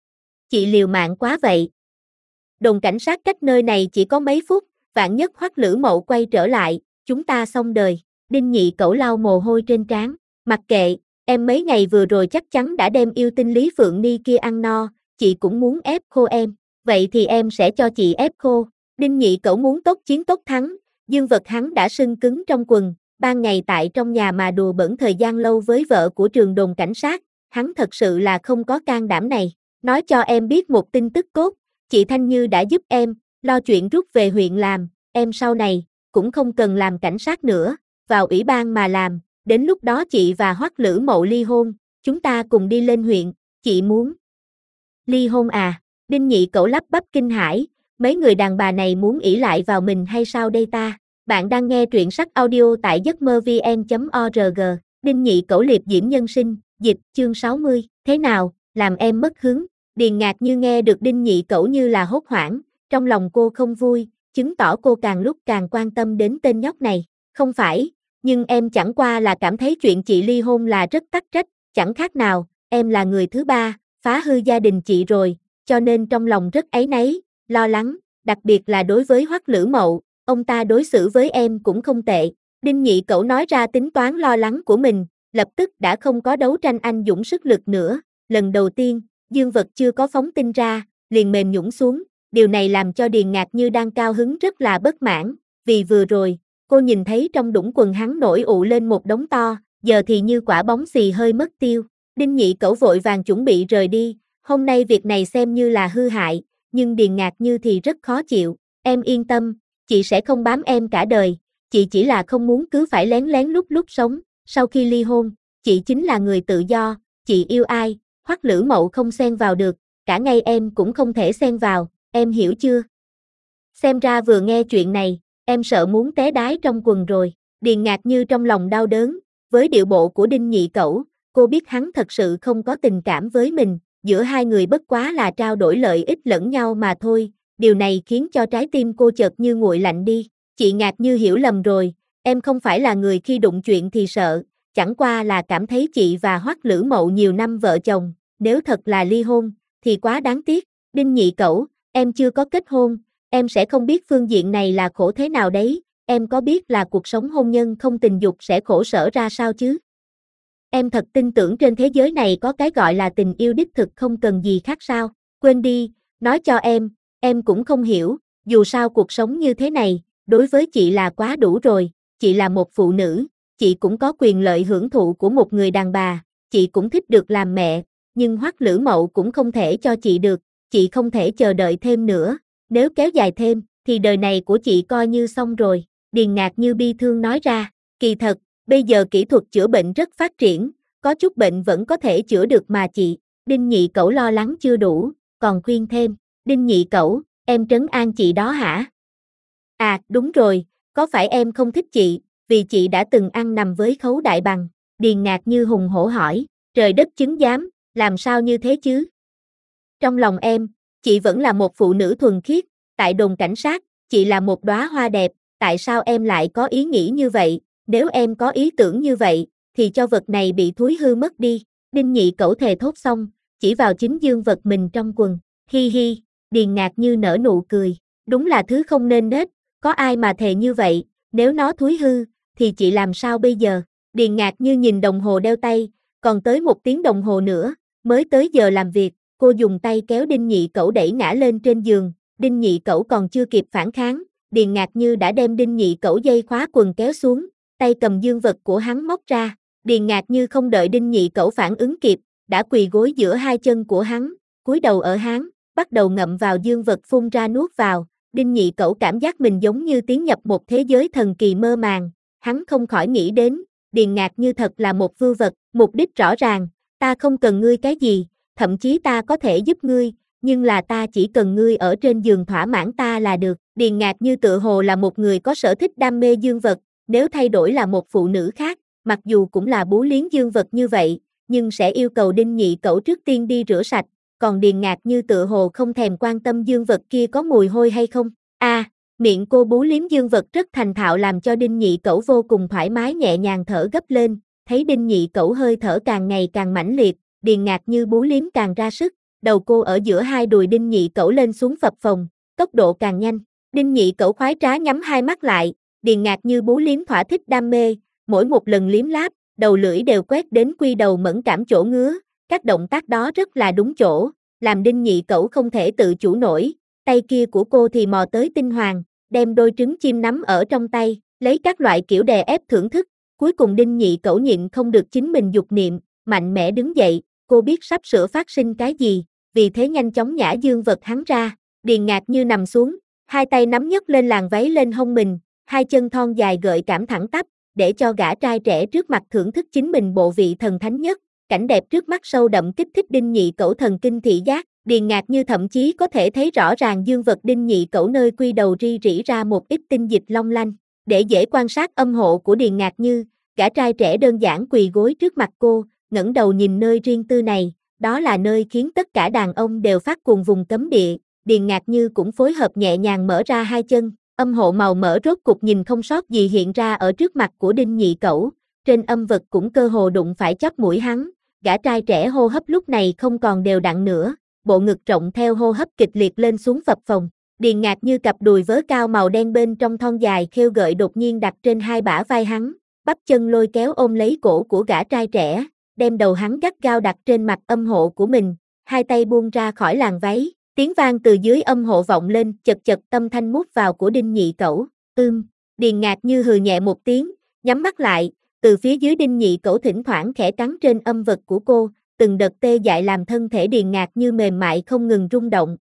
Chị liều mạng quá vậy. Đồn cảnh sát cách nơi này chỉ có mấy phút, vạn nhất Hoắc Lữ Mậu quay trở lại, chúng ta xong đời. Đinh Nhị Cẩu lau mồ hôi trên trán, mặc kệ, em mấy ngày vừa rồi chắc chắn đã đem yêu tinh Lý Phượng Ni kia ăn no, chị cũng muốn ép khô em, vậy thì em sẽ cho chị ép khô. Đinh Nhị Cẩu muốn tốc chiến tốc thắng, dương vật hắn đã sưng cứng trong quần, ban ngày tại trong nhà mà đùa bỡn thời gian lâu với vợ của trường đồn cảnh sát, hắn thật sự là không có can đảm này. Nói cho em biết một tin tức tốt, chị Thanh Như đã giúp em, lo chuyện rút về huyện làm, em sau này, cũng không cần làm cảnh sát nữa, vào ủy ban mà làm, đến lúc đó chị và Hoắc Lữ Mậu ly hôn, chúng ta cùng đi lên huyện, chị muốn. Ly hôn à? Đinh Nhị Cẩu lắp bắp kinh hãi, mấy người đàn bà này muốn ỷ lại vào mình hay sao đây ta? Bạn đang nghe truyện sách audio tại giấc mơ vn.org, Đinh Nhị Cẩu liệp diễm nhân sinh, dịch chương 60, thế nào, làm em mất hứng? Điền Ngạc Như nghe được Đinh Nhị Cẩu như là hốt hoảng, trong lòng cô không vui, chứng tỏ cô càng lúc càng quan tâm đến tên nhóc này. Không phải, nhưng em chẳng qua là cảm thấy chuyện chị ly hôn là rất tắc trách, chẳng khác nào, em là người thứ ba, phá hư gia đình chị rồi, cho nên trong lòng rất áy náy, lo lắng, đặc biệt là đối với Hoắc Lữ Mậu, ông ta đối xử với em cũng không tệ. Đinh Nhị Cẩu nói ra tính toán lo lắng của mình, lập tức đã không có đấu tranh anh dũng sức lực nữa, lần đầu tiên, dương vật chưa có phóng tinh ra, liền mềm nhũn xuống, điều này làm cho Điền Ngạc Như đang cao hứng rất là bất mãn, vì vừa rồi, cô nhìn thấy trong đũng quần hắn nổi ụ lên một đống to, giờ thì như quả bóng xì hơi mất tiêu. Đinh Nhị Cẩu vội vàng chuẩn bị rời đi, hôm nay việc này xem như là hư hại, nhưng Điền Ngạc Như thì rất khó chịu, em yên tâm, chị sẽ không bám em cả đời, chị chỉ là không muốn cứ phải lén lén lút lút sống, sau khi ly hôn, chị chính là người tự do, chị yêu ai, Hoắc Lữ Mậu không xen vào được, cả ngay em cũng không thể xen vào, em hiểu chưa? Xem ra vừa nghe chuyện này, em sợ muốn té đái trong quần rồi, Điền Ngạc Như trong lòng đau đớn, với điệu bộ của Đinh Nhị Cẩu, cô biết hắn thật sự không có tình cảm với mình, giữa hai người bất quá là trao đổi lợi ích lẫn nhau mà thôi, điều này khiến cho trái tim cô chợt như nguội lạnh đi. Chị Ngạc Như hiểu lầm rồi, em không phải là người khi đụng chuyện thì sợ, chẳng qua là cảm thấy chị và Hoắc Lữ Mậu nhiều năm vợ chồng, nếu thật là ly hôn, thì quá đáng tiếc. Đinh Nhị Cẩu, em chưa có kết hôn, em sẽ không biết phương diện này là khổ thế nào đấy, em có biết là cuộc sống hôn nhân không tình dục sẽ khổ sở ra sao chứ? Em thật tin tưởng trên thế giới này có cái gọi là tình yêu đích thực không cần gì khác sao? Quên đi, nói cho em cũng không hiểu, dù sao cuộc sống như thế này, đối với chị là quá đủ rồi, chị là một phụ nữ, chị cũng có quyền lợi hưởng thụ của một người đàn bà, chị cũng thích được làm mẹ, nhưng Hoắc Lữ Mậu cũng không thể cho chị được, chị không thể chờ đợi thêm nữa, nếu kéo dài thêm, thì đời này của chị coi như xong rồi, Điền Ngạc Như bi thương nói ra, kỳ thật, bây giờ kỹ thuật chữa bệnh rất phát triển, có chút bệnh vẫn có thể chữa được mà chị. Đinh Nhị Cẩu lo lắng chưa đủ, còn khuyên thêm, Đinh Nhị Cẩu, em trấn an chị đó hả? À, đúng rồi, có phải em không thích chị, vì chị đã từng ăn nằm với Khấu Đại Bằng? Điền Ngạc Như hùng hổ hỏi, trời đất chứng giám, làm sao như thế chứ? Trong lòng em, chị vẫn là một phụ nữ thuần khiết, tại đồn cảnh sát, chị là một đóa hoa đẹp, tại sao em lại có ý nghĩ như vậy? Nếu em có ý tưởng như vậy, thì cho vật này bị thúi hư mất đi. Đinh Nhị Cẩu thề thốt xong, chỉ vào chính dương vật mình trong quần. Hi hi, Điền Ngạc Như nở nụ cười. Đúng là thứ không nên nết, có ai mà thề như vậy, nếu nó thúi hư, thì chị làm sao bây giờ? Điền Ngạc Như nhìn đồng hồ đeo tay, còn tới 1 tiếng đồng hồ nữa, mới tới giờ làm việc. Cô dùng tay kéo Đinh Nhị Cẩu đẩy ngã lên trên giường. Đinh Nhị Cẩu còn chưa kịp phản kháng, Điền Ngạc Như đã đem Đinh Nhị Cẩu dây khóa quần kéo xuống, tay cầm dương vật của hắn móc ra. Điền Ngạc Như không đợi Đinh Nhị Cẩu phản ứng kịp, đã quỳ gối giữa hai chân của hắn, cúi đầu ở hắn, bắt đầu ngậm vào dương vật phun ra nuốt vào. Đinh Nhị Cẩu cảm giác mình giống như tiến nhập một thế giới thần kỳ mơ màng, hắn không khỏi nghĩ đến, Điền Ngạc Như thật là một vưu vật, mục đích rõ ràng, ta không cần ngươi cái gì, thậm chí ta có thể giúp ngươi, nhưng là ta chỉ cần ngươi ở trên giường thỏa mãn ta là được. Điền Ngạc Như tự hồ là một người có sở thích đam mê dương vật, nếu thay đổi là một phụ nữ khác, mặc dù cũng là bú liếm dương vật như vậy, nhưng sẽ yêu cầu Đinh Nhị Cẩu trước tiên đi rửa sạch, còn Điền Ngạc Như tự hồ không thèm quan tâm dương vật kia có mùi hôi hay không. Miệng cô bú liếm dương vật rất thành thạo làm cho Đinh Nhị Cẩu vô cùng thoải mái nhẹ nhàng thở gấp lên, thấy Đinh Nhị Cẩu hơi thở càng ngày càng mãnh liệt, Điền Ngạc Như bú liếm càng ra sức, đầu cô ở giữa hai đùi Đinh Nhị Cẩu lên xuống phập phồng, tốc độ càng nhanh. Đinh Nhị Cẩu khoái trá nhắm hai mắt lại, Điền Ngạc Như bú liếm thỏa thích đam mê, mỗi một lần liếm láp, đầu lưỡi đều quét đến quy đầu mẫn cảm chỗ ngứa, các động tác đó rất là đúng chỗ, làm Đinh Nhị Cẩu không thể tự chủ nổi, tay kia của cô thì mò tới tinh hoàng, đem đôi trứng chim nắm ở trong tay, lấy các loại kiểu đè ép thưởng thức, cuối cùng Đinh Nhị Cẩu nhịn không được chính mình dục niệm, mạnh mẽ đứng dậy, cô biết sắp sửa phát sinh cái gì, vì thế nhanh chóng nhả dương vật hắn ra, Điền Ngạc Như nằm xuống, hai tay nắm nhấc lên làn váy lên hông mình, hai chân thon dài gợi cảm thẳng tắp, để cho gã trai trẻ trước mặt thưởng thức chính mình bộ vị thần thánh nhất, cảnh đẹp trước mắt sâu đậm kích thích Đinh Nhị Cẩu thần kinh thị giác, Điền Ngạc Như thậm chí có thể thấy rõ ràng dương vật Đinh Nhị Cẩu nơi quy đầu ri rỉ ra một ít tinh dịch long lanh, để dễ quan sát âm hộ của Điền Ngạc Như, gã trai trẻ đơn giản quỳ gối trước mặt cô, ngẩng đầu nhìn nơi riêng tư này, đó là nơi khiến tất cả đàn ông đều phát cuồng vùng cấm địa, Điền Ngạc Như cũng phối hợp nhẹ nhàng mở ra hai chân, âm hộ màu mỡ rốt cục nhìn không sót gì hiện ra ở trước mặt của Đinh Nhị Cẩu, trên âm vật cũng cơ hồ đụng phải chóp mũi hắn, gã trai trẻ hô hấp lúc này không còn đều đặn nữa, bộ ngực rộng theo hô hấp kịch liệt lên xuống phập phồng, Điền Ngạc Như cặp đùi vớ cao màu đen bên trong thon dài khêu gợi đột nhiên đặt trên hai bả vai hắn, bắp chân lôi kéo ôm lấy cổ của gã trai trẻ, đem đầu hắn gắt gao đặt trên mặt âm hộ của mình, hai tay buông ra khỏi làn váy, tiếng vang từ dưới âm hộ vọng lên, chật chật tâm thanh mút vào của Đinh Nhị Cẩu, Điền Ngạc Như hừ nhẹ một tiếng, nhắm mắt lại, từ phía dưới Đinh Nhị Cẩu thỉnh thoảng khẽ cắn trên âm vật của cô, từng đợt tê dại làm thân thể Điền Ngạc Như mềm mại không ngừng rung động,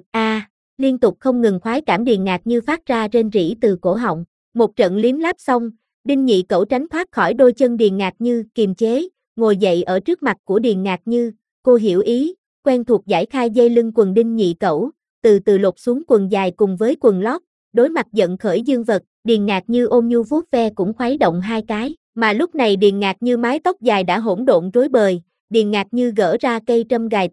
liên tục không ngừng khoái cảm Điền Ngạc Như phát ra rên rỉ từ cổ họng, một trận liếm láp xong, Đinh Nhị Cẩu tránh thoát khỏi đôi chân Điền Ngạc Như, kiềm chế, ngồi dậy ở trước mặt của Điền Ngạc Như, cô hiểu ý, quen thuộc giải khai dây lưng quần Đinh Nhị Cẩu, từ từ lột xuống quần dài cùng với quần lót, đối mặt giận khởi dương vật, Điền Ngạc Như ôm nhu vuốt ve cũng khuấy động hai cái, mà lúc này Điền Ngạc Như mái tóc dài đã hỗn độn rối bời, Điền Ngạc Như gỡ ra cây trâm gài tóc,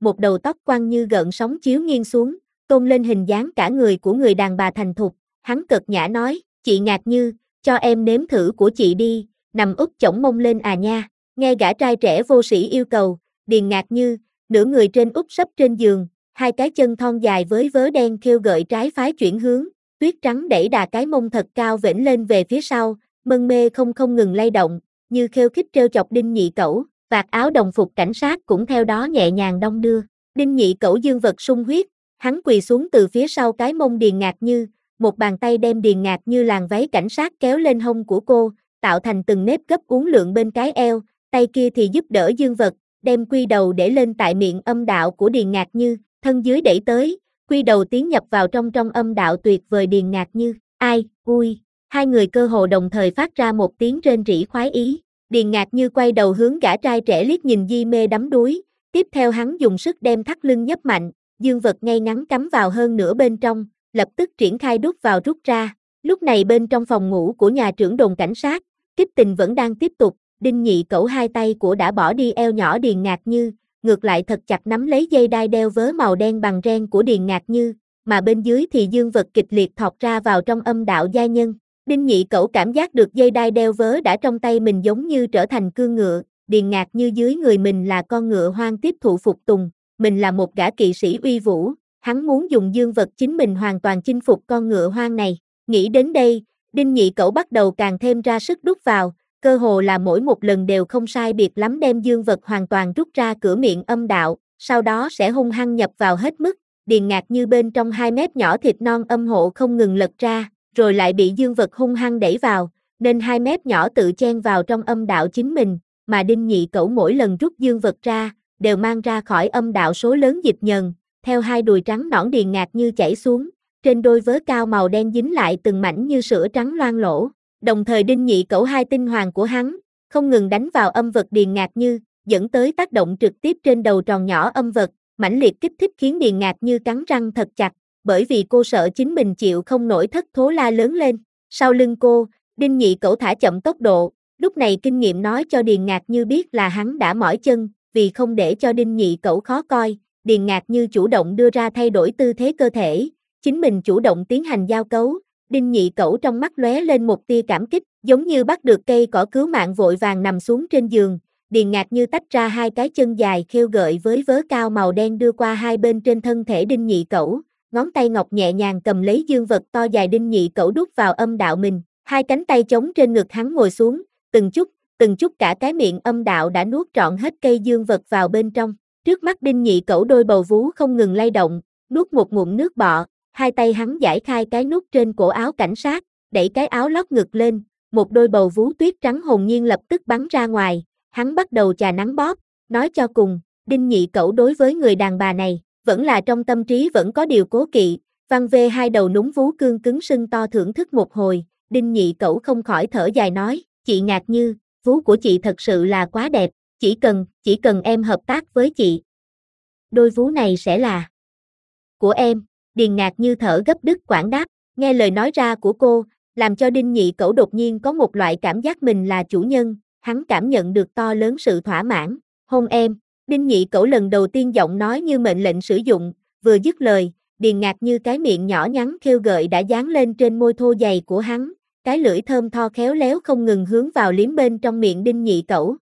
một đầu tóc quăn như gợn sóng chiếu nghiêng xuống, tôn lên hình dáng cả người của người đàn bà thành thục, hắn cợt nhã nói, chị Ngạc Như, cho em nếm thử của chị đi, nằm úp chổng mông lên à nha, nghe gã trai trẻ vô sĩ yêu cầu, Điền Ngạc Như, nửa người trên úp sấp trên giường, hai cái chân thon dài với vớ đen khêu gợi trái phái chuyển hướng, tuyết trắng đẩy đà cái mông thật cao vểnh lên về phía sau, mân mê không ngừng lay động, như khêu khích trêu chọc Đinh Nhị Cẩu, vạt áo đồng phục cảnh sát cũng theo đó nhẹ nhàng đong đưa. Đinh Nhị Cẩu dương vật sung huyết, hắn quỳ xuống từ phía sau cái mông Điền Ngạc Như, một bàn tay đem Điền Ngạc Như làn váy cảnh sát kéo lên hông của cô, tạo thành từng nếp gấp uốn lượn bên cái eo, tay kia thì giúp đỡ dương vật, đem quy đầu để lên tại miệng âm đạo của Điền Ngạc Như, thân dưới đẩy tới, quy đầu tiến nhập vào trong âm đạo tuyệt vời Điền Ngạc Như, ai, ui, hai người cơ hồ đồng thời phát ra một tiếng rên rỉ khoái ý, Điền Ngạc Như quay đầu hướng gã trai trẻ liếc nhìn di mê đắm đuối, tiếp theo hắn dùng sức đem thắt lưng nhấp mạnh, dương vật ngay ngắn cắm vào hơn nửa bên trong, lập tức triển khai đút vào rút ra, lúc này bên trong phòng ngủ của nhà trưởng đồn cảnh sát, kích tình vẫn đang tiếp tục, Đinh Nhị Cẩu hai tay của đã bỏ đi eo nhỏ Điền Ngạc Như, ngược lại thật chặt nắm lấy dây đai đeo vớ màu đen bằng ren của Điền Ngạc Như, mà bên dưới thì dương vật kịch liệt thọt ra vào trong âm đạo giai nhân. Đinh Nhị Cẩu cảm giác được dây đai đeo vớ đã trong tay mình giống như trở thành cương ngựa, Điền Ngạc Như dưới người mình là con ngựa hoang tiếp thụ phục tùng, mình là một gã kỵ sĩ uy vũ, hắn muốn dùng dương vật chính mình hoàn toàn chinh phục con ngựa hoang này. Nghĩ đến đây, Đinh Nhị Cẩu bắt đầu càng thêm ra sức đút vào, cơ hồ là mỗi một lần đều không sai biệt lắm đem dương vật hoàn toàn rút ra cửa miệng âm đạo, sau đó sẽ hung hăng nhập vào hết mức, Điền Ngạc Như bên trong 2 mét nhỏ thịt non âm hộ không ngừng lật ra, rồi lại bị dương vật hung hăng đẩy vào, nên 2 mét nhỏ tự chen vào trong âm đạo chính mình, mà Đinh Nhị Cẩu mỗi lần rút dương vật ra, đều mang ra khỏi âm đạo số lớn dịch nhờn, theo hai đùi trắng nõn Điền Ngạc Như chảy xuống, trên đôi vớ cao màu đen dính lại từng mảnh như sữa trắng loang lổ. Đồng thời Đinh Nhị Cẩu hai tinh hoàng của hắn, không ngừng đánh vào âm vật Điền Ngạc Như, dẫn tới tác động trực tiếp trên đầu tròn nhỏ âm vật, mãnh liệt kích thích khiến Điền Ngạc Như cắn răng thật chặt, bởi vì cô sợ chính mình chịu không nổi thất thố la lớn lên. Sau lưng cô, Đinh Nhị Cẩu thả chậm tốc độ, lúc này kinh nghiệm nói cho Điền Ngạc Như biết là hắn đã mỏi chân, vì không để cho Đinh Nhị Cẩu khó coi, Điền Ngạc Như chủ động đưa ra thay đổi tư thế cơ thể, chính mình chủ động tiến hành giao cấu. Đinh Nhị Cẩu trong mắt lóe lên một tia cảm kích, giống như bắt được cây cỏ cứu mạng vội vàng nằm xuống trên giường, Điền Ngạc Như tách ra hai cái chân dài khêu gợi với vớ cao màu đen đưa qua hai bên trên thân thể Đinh Nhị Cẩu, ngón tay ngọc nhẹ nhàng cầm lấy dương vật to dài Đinh Nhị Cẩu đút vào âm đạo mình, hai cánh tay chống trên ngực hắn ngồi xuống, từng chút cả cái miệng âm đạo đã nuốt trọn hết cây dương vật vào bên trong, trước mắt Đinh Nhị Cẩu đôi bầu vú không ngừng lay động, nuốt một ngụm nước bọ. Hai tay hắn giải khai cái nút trên cổ áo cảnh sát, đẩy cái áo lót ngực lên, một đôi bầu vú tuyết trắng hồn nhiên lập tức bắn ra ngoài, hắn bắt đầu chà nắng bóp, nói cho cùng, Đinh Nhị Cẩu đối với người đàn bà này, vẫn là trong tâm trí vẫn có điều cố kỵ, văng vê hai đầu núng vú cương cứng sưng to thưởng thức một hồi, Đinh Nhị Cẩu không khỏi thở dài nói, chị Ngạc Như, vú của chị thật sự là quá đẹp, chỉ cần em hợp tác với chị. Đôi vú này sẽ là của em. Điền Ngạc Như thở gấp đứt quãng đáp, nghe lời nói ra của cô, làm cho Đinh Nhị Cẩu đột nhiên có một loại cảm giác mình là chủ nhân, hắn cảm nhận được to lớn sự thỏa mãn, hôn em, Đinh Nhị Cẩu lần đầu tiên giọng nói như mệnh lệnh sử dụng, vừa dứt lời, Điền Ngạc Như cái miệng nhỏ nhắn khêu gợi đã dán lên trên môi thô dày của hắn, cái lưỡi thơm tho khéo léo không ngừng hướng vào liếm bên trong miệng Đinh Nhị Cẩu,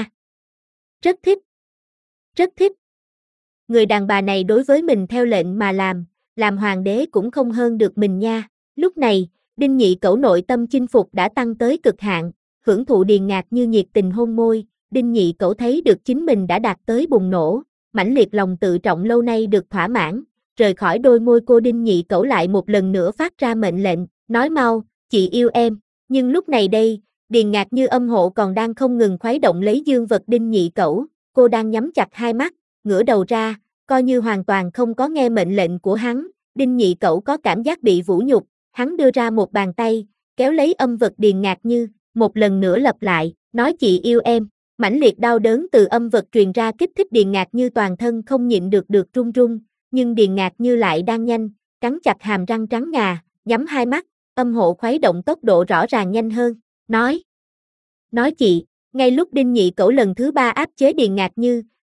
rất thích, người đàn bà này đối với mình theo lệnh mà làm hoàng đế cũng không hơn được mình nha. Lúc này, Đinh Nhị Cẩu nội tâm chinh phục đã tăng tới cực hạn, hưởng thụ Điền Ngạc Như nhiệt tình hôn môi, Đinh Nhị Cẩu thấy được chính mình đã đạt tới bùng nổ, mãnh liệt lòng tự trọng lâu nay được thỏa mãn, rời khỏi đôi môi cô Đinh Nhị Cẩu lại một lần nữa phát ra mệnh lệnh, nói mau, chị yêu em, nhưng lúc này đây, Điền Ngạc Như âm hộ còn đang không ngừng khuấy động lấy dương vật Đinh Nhị Cẩu, cô đang nhắm chặt hai mắt, ngửa đầu ra, coi như hoàn toàn không có nghe mệnh lệnh của hắn, Đinh Nhị Cẩu có cảm giác bị vũ nhục, hắn đưa ra một bàn tay, kéo lấy âm vật Điền Ngạc Như, một lần nữa lặp lại, nói chị yêu em, mãnh liệt đau đớn từ âm vật truyền ra kích thích Điền Ngạc Như toàn thân không nhịn được run run, nhưng Điền Ngạc Như lại đang nhanh, cắn chặt hàm răng trắng ngà, nhắm hai mắt, âm hộ khuấy động tốc độ rõ ràng nhanh hơn, nói chị, ngay lúc Đinh Nhị Cẩu lần thứ ba áp chế Điền Ngạc Như,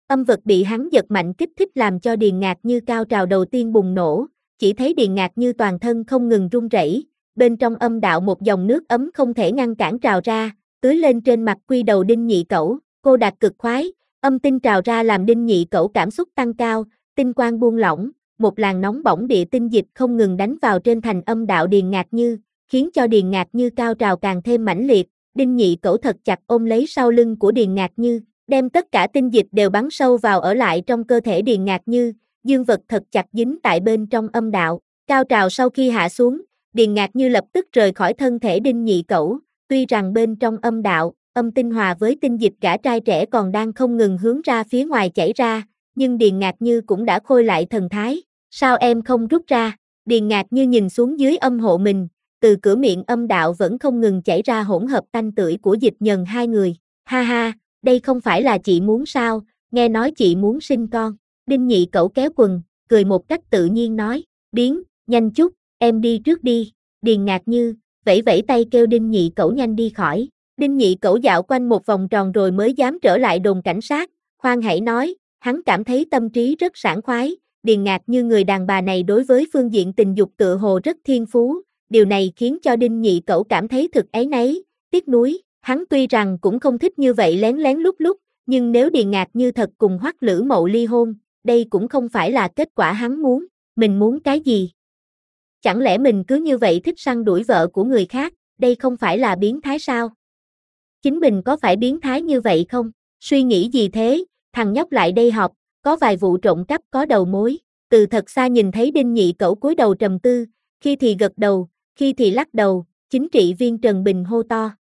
Âm vật bị hắn giật mạnh kích thích làm cho Điền Ngạc Như cao trào đầu tiên bùng nổ, chỉ thấy Điền Ngạc Như toàn thân không ngừng run rẩy, bên trong âm đạo một dòng nước ấm không thể ngăn cản trào ra, tưới lên trên mặt quy đầu Đinh Nhị Cẩu, cô đạt cực khoái, âm tinh trào ra làm Đinh Nhị Cẩu cảm xúc tăng cao, tinh quang buông lỏng, một làn nóng bỏng địa tinh dịch không ngừng đánh vào trên thành âm đạo Điền Ngạc Như, khiến cho Điền Ngạc Như cao trào càng thêm mãnh liệt. Đinh Nhị Cẩu thật chặt ôm lấy sau lưng của Điền Ngạc Như, đem tất cả tinh dịch đều bắn sâu vào ở lại trong cơ thể Điền Ngạc Như, dương vật thật chặt dính tại bên trong âm đạo. Cao trào sau khi hạ xuống, Điền Ngạc Như lập tức rời khỏi thân thể Đinh Nhị Cẩu, tuy rằng bên trong âm đạo, âm tinh hòa với tinh dịch gã trai trẻ còn đang không ngừng hướng ra phía ngoài chảy ra, nhưng Điền Ngạc Như cũng đã khôi lại thần thái. Sao em không rút ra? Điền Ngạc Như nhìn xuống dưới âm hộ mình, từ cửa miệng âm đạo vẫn không ngừng chảy ra hỗn hợp tanh tưởi của dịch nhần hai người. Ha ha, đây không phải là chị muốn sao, nghe nói chị muốn sinh con. Đinh Nhị Cẩu kéo quần, cười một cách tự nhiên nói, biến, nhanh chút, em đi trước đi. Điền Ngạc Như vẫy vẫy tay kêu Đinh Nhị Cẩu nhanh đi khỏi. Đinh Nhị Cẩu dạo quanh một vòng tròn rồi mới dám trở lại đồn cảnh sát, khoan hãy nói, hắn cảm thấy tâm trí rất sảng khoái. Điền Ngạc Như người đàn bà này đối với phương diện tình dục tựa hồ rất thiên phú, điều này khiến cho Đinh Nhị Cẩu cảm thấy thực áy náy, tiếc nuối. Hắn tuy rằng cũng không thích như vậy lén lén lút lút, nhưng nếu Điền Ngạc Như thật cùng Hoắc Lữ Mậu ly hôn, đây cũng không phải là kết quả hắn muốn. Mình muốn cái gì? Chẳng lẽ mình cứ như vậy thích săn đuổi vợ của người khác, đây không phải là biến thái sao? Chính mình có phải biến thái như vậy không? Suy nghĩ gì thế, thằng nhóc lại đây học, có vài vụ trộm cắp có đầu mối. Từ thật xa nhìn thấy Đinh Nhị Cẩu cúi đầu trầm tư, khi thì gật đầu, khi thì lắc đầu, chính trị viên Trần Bình hô to,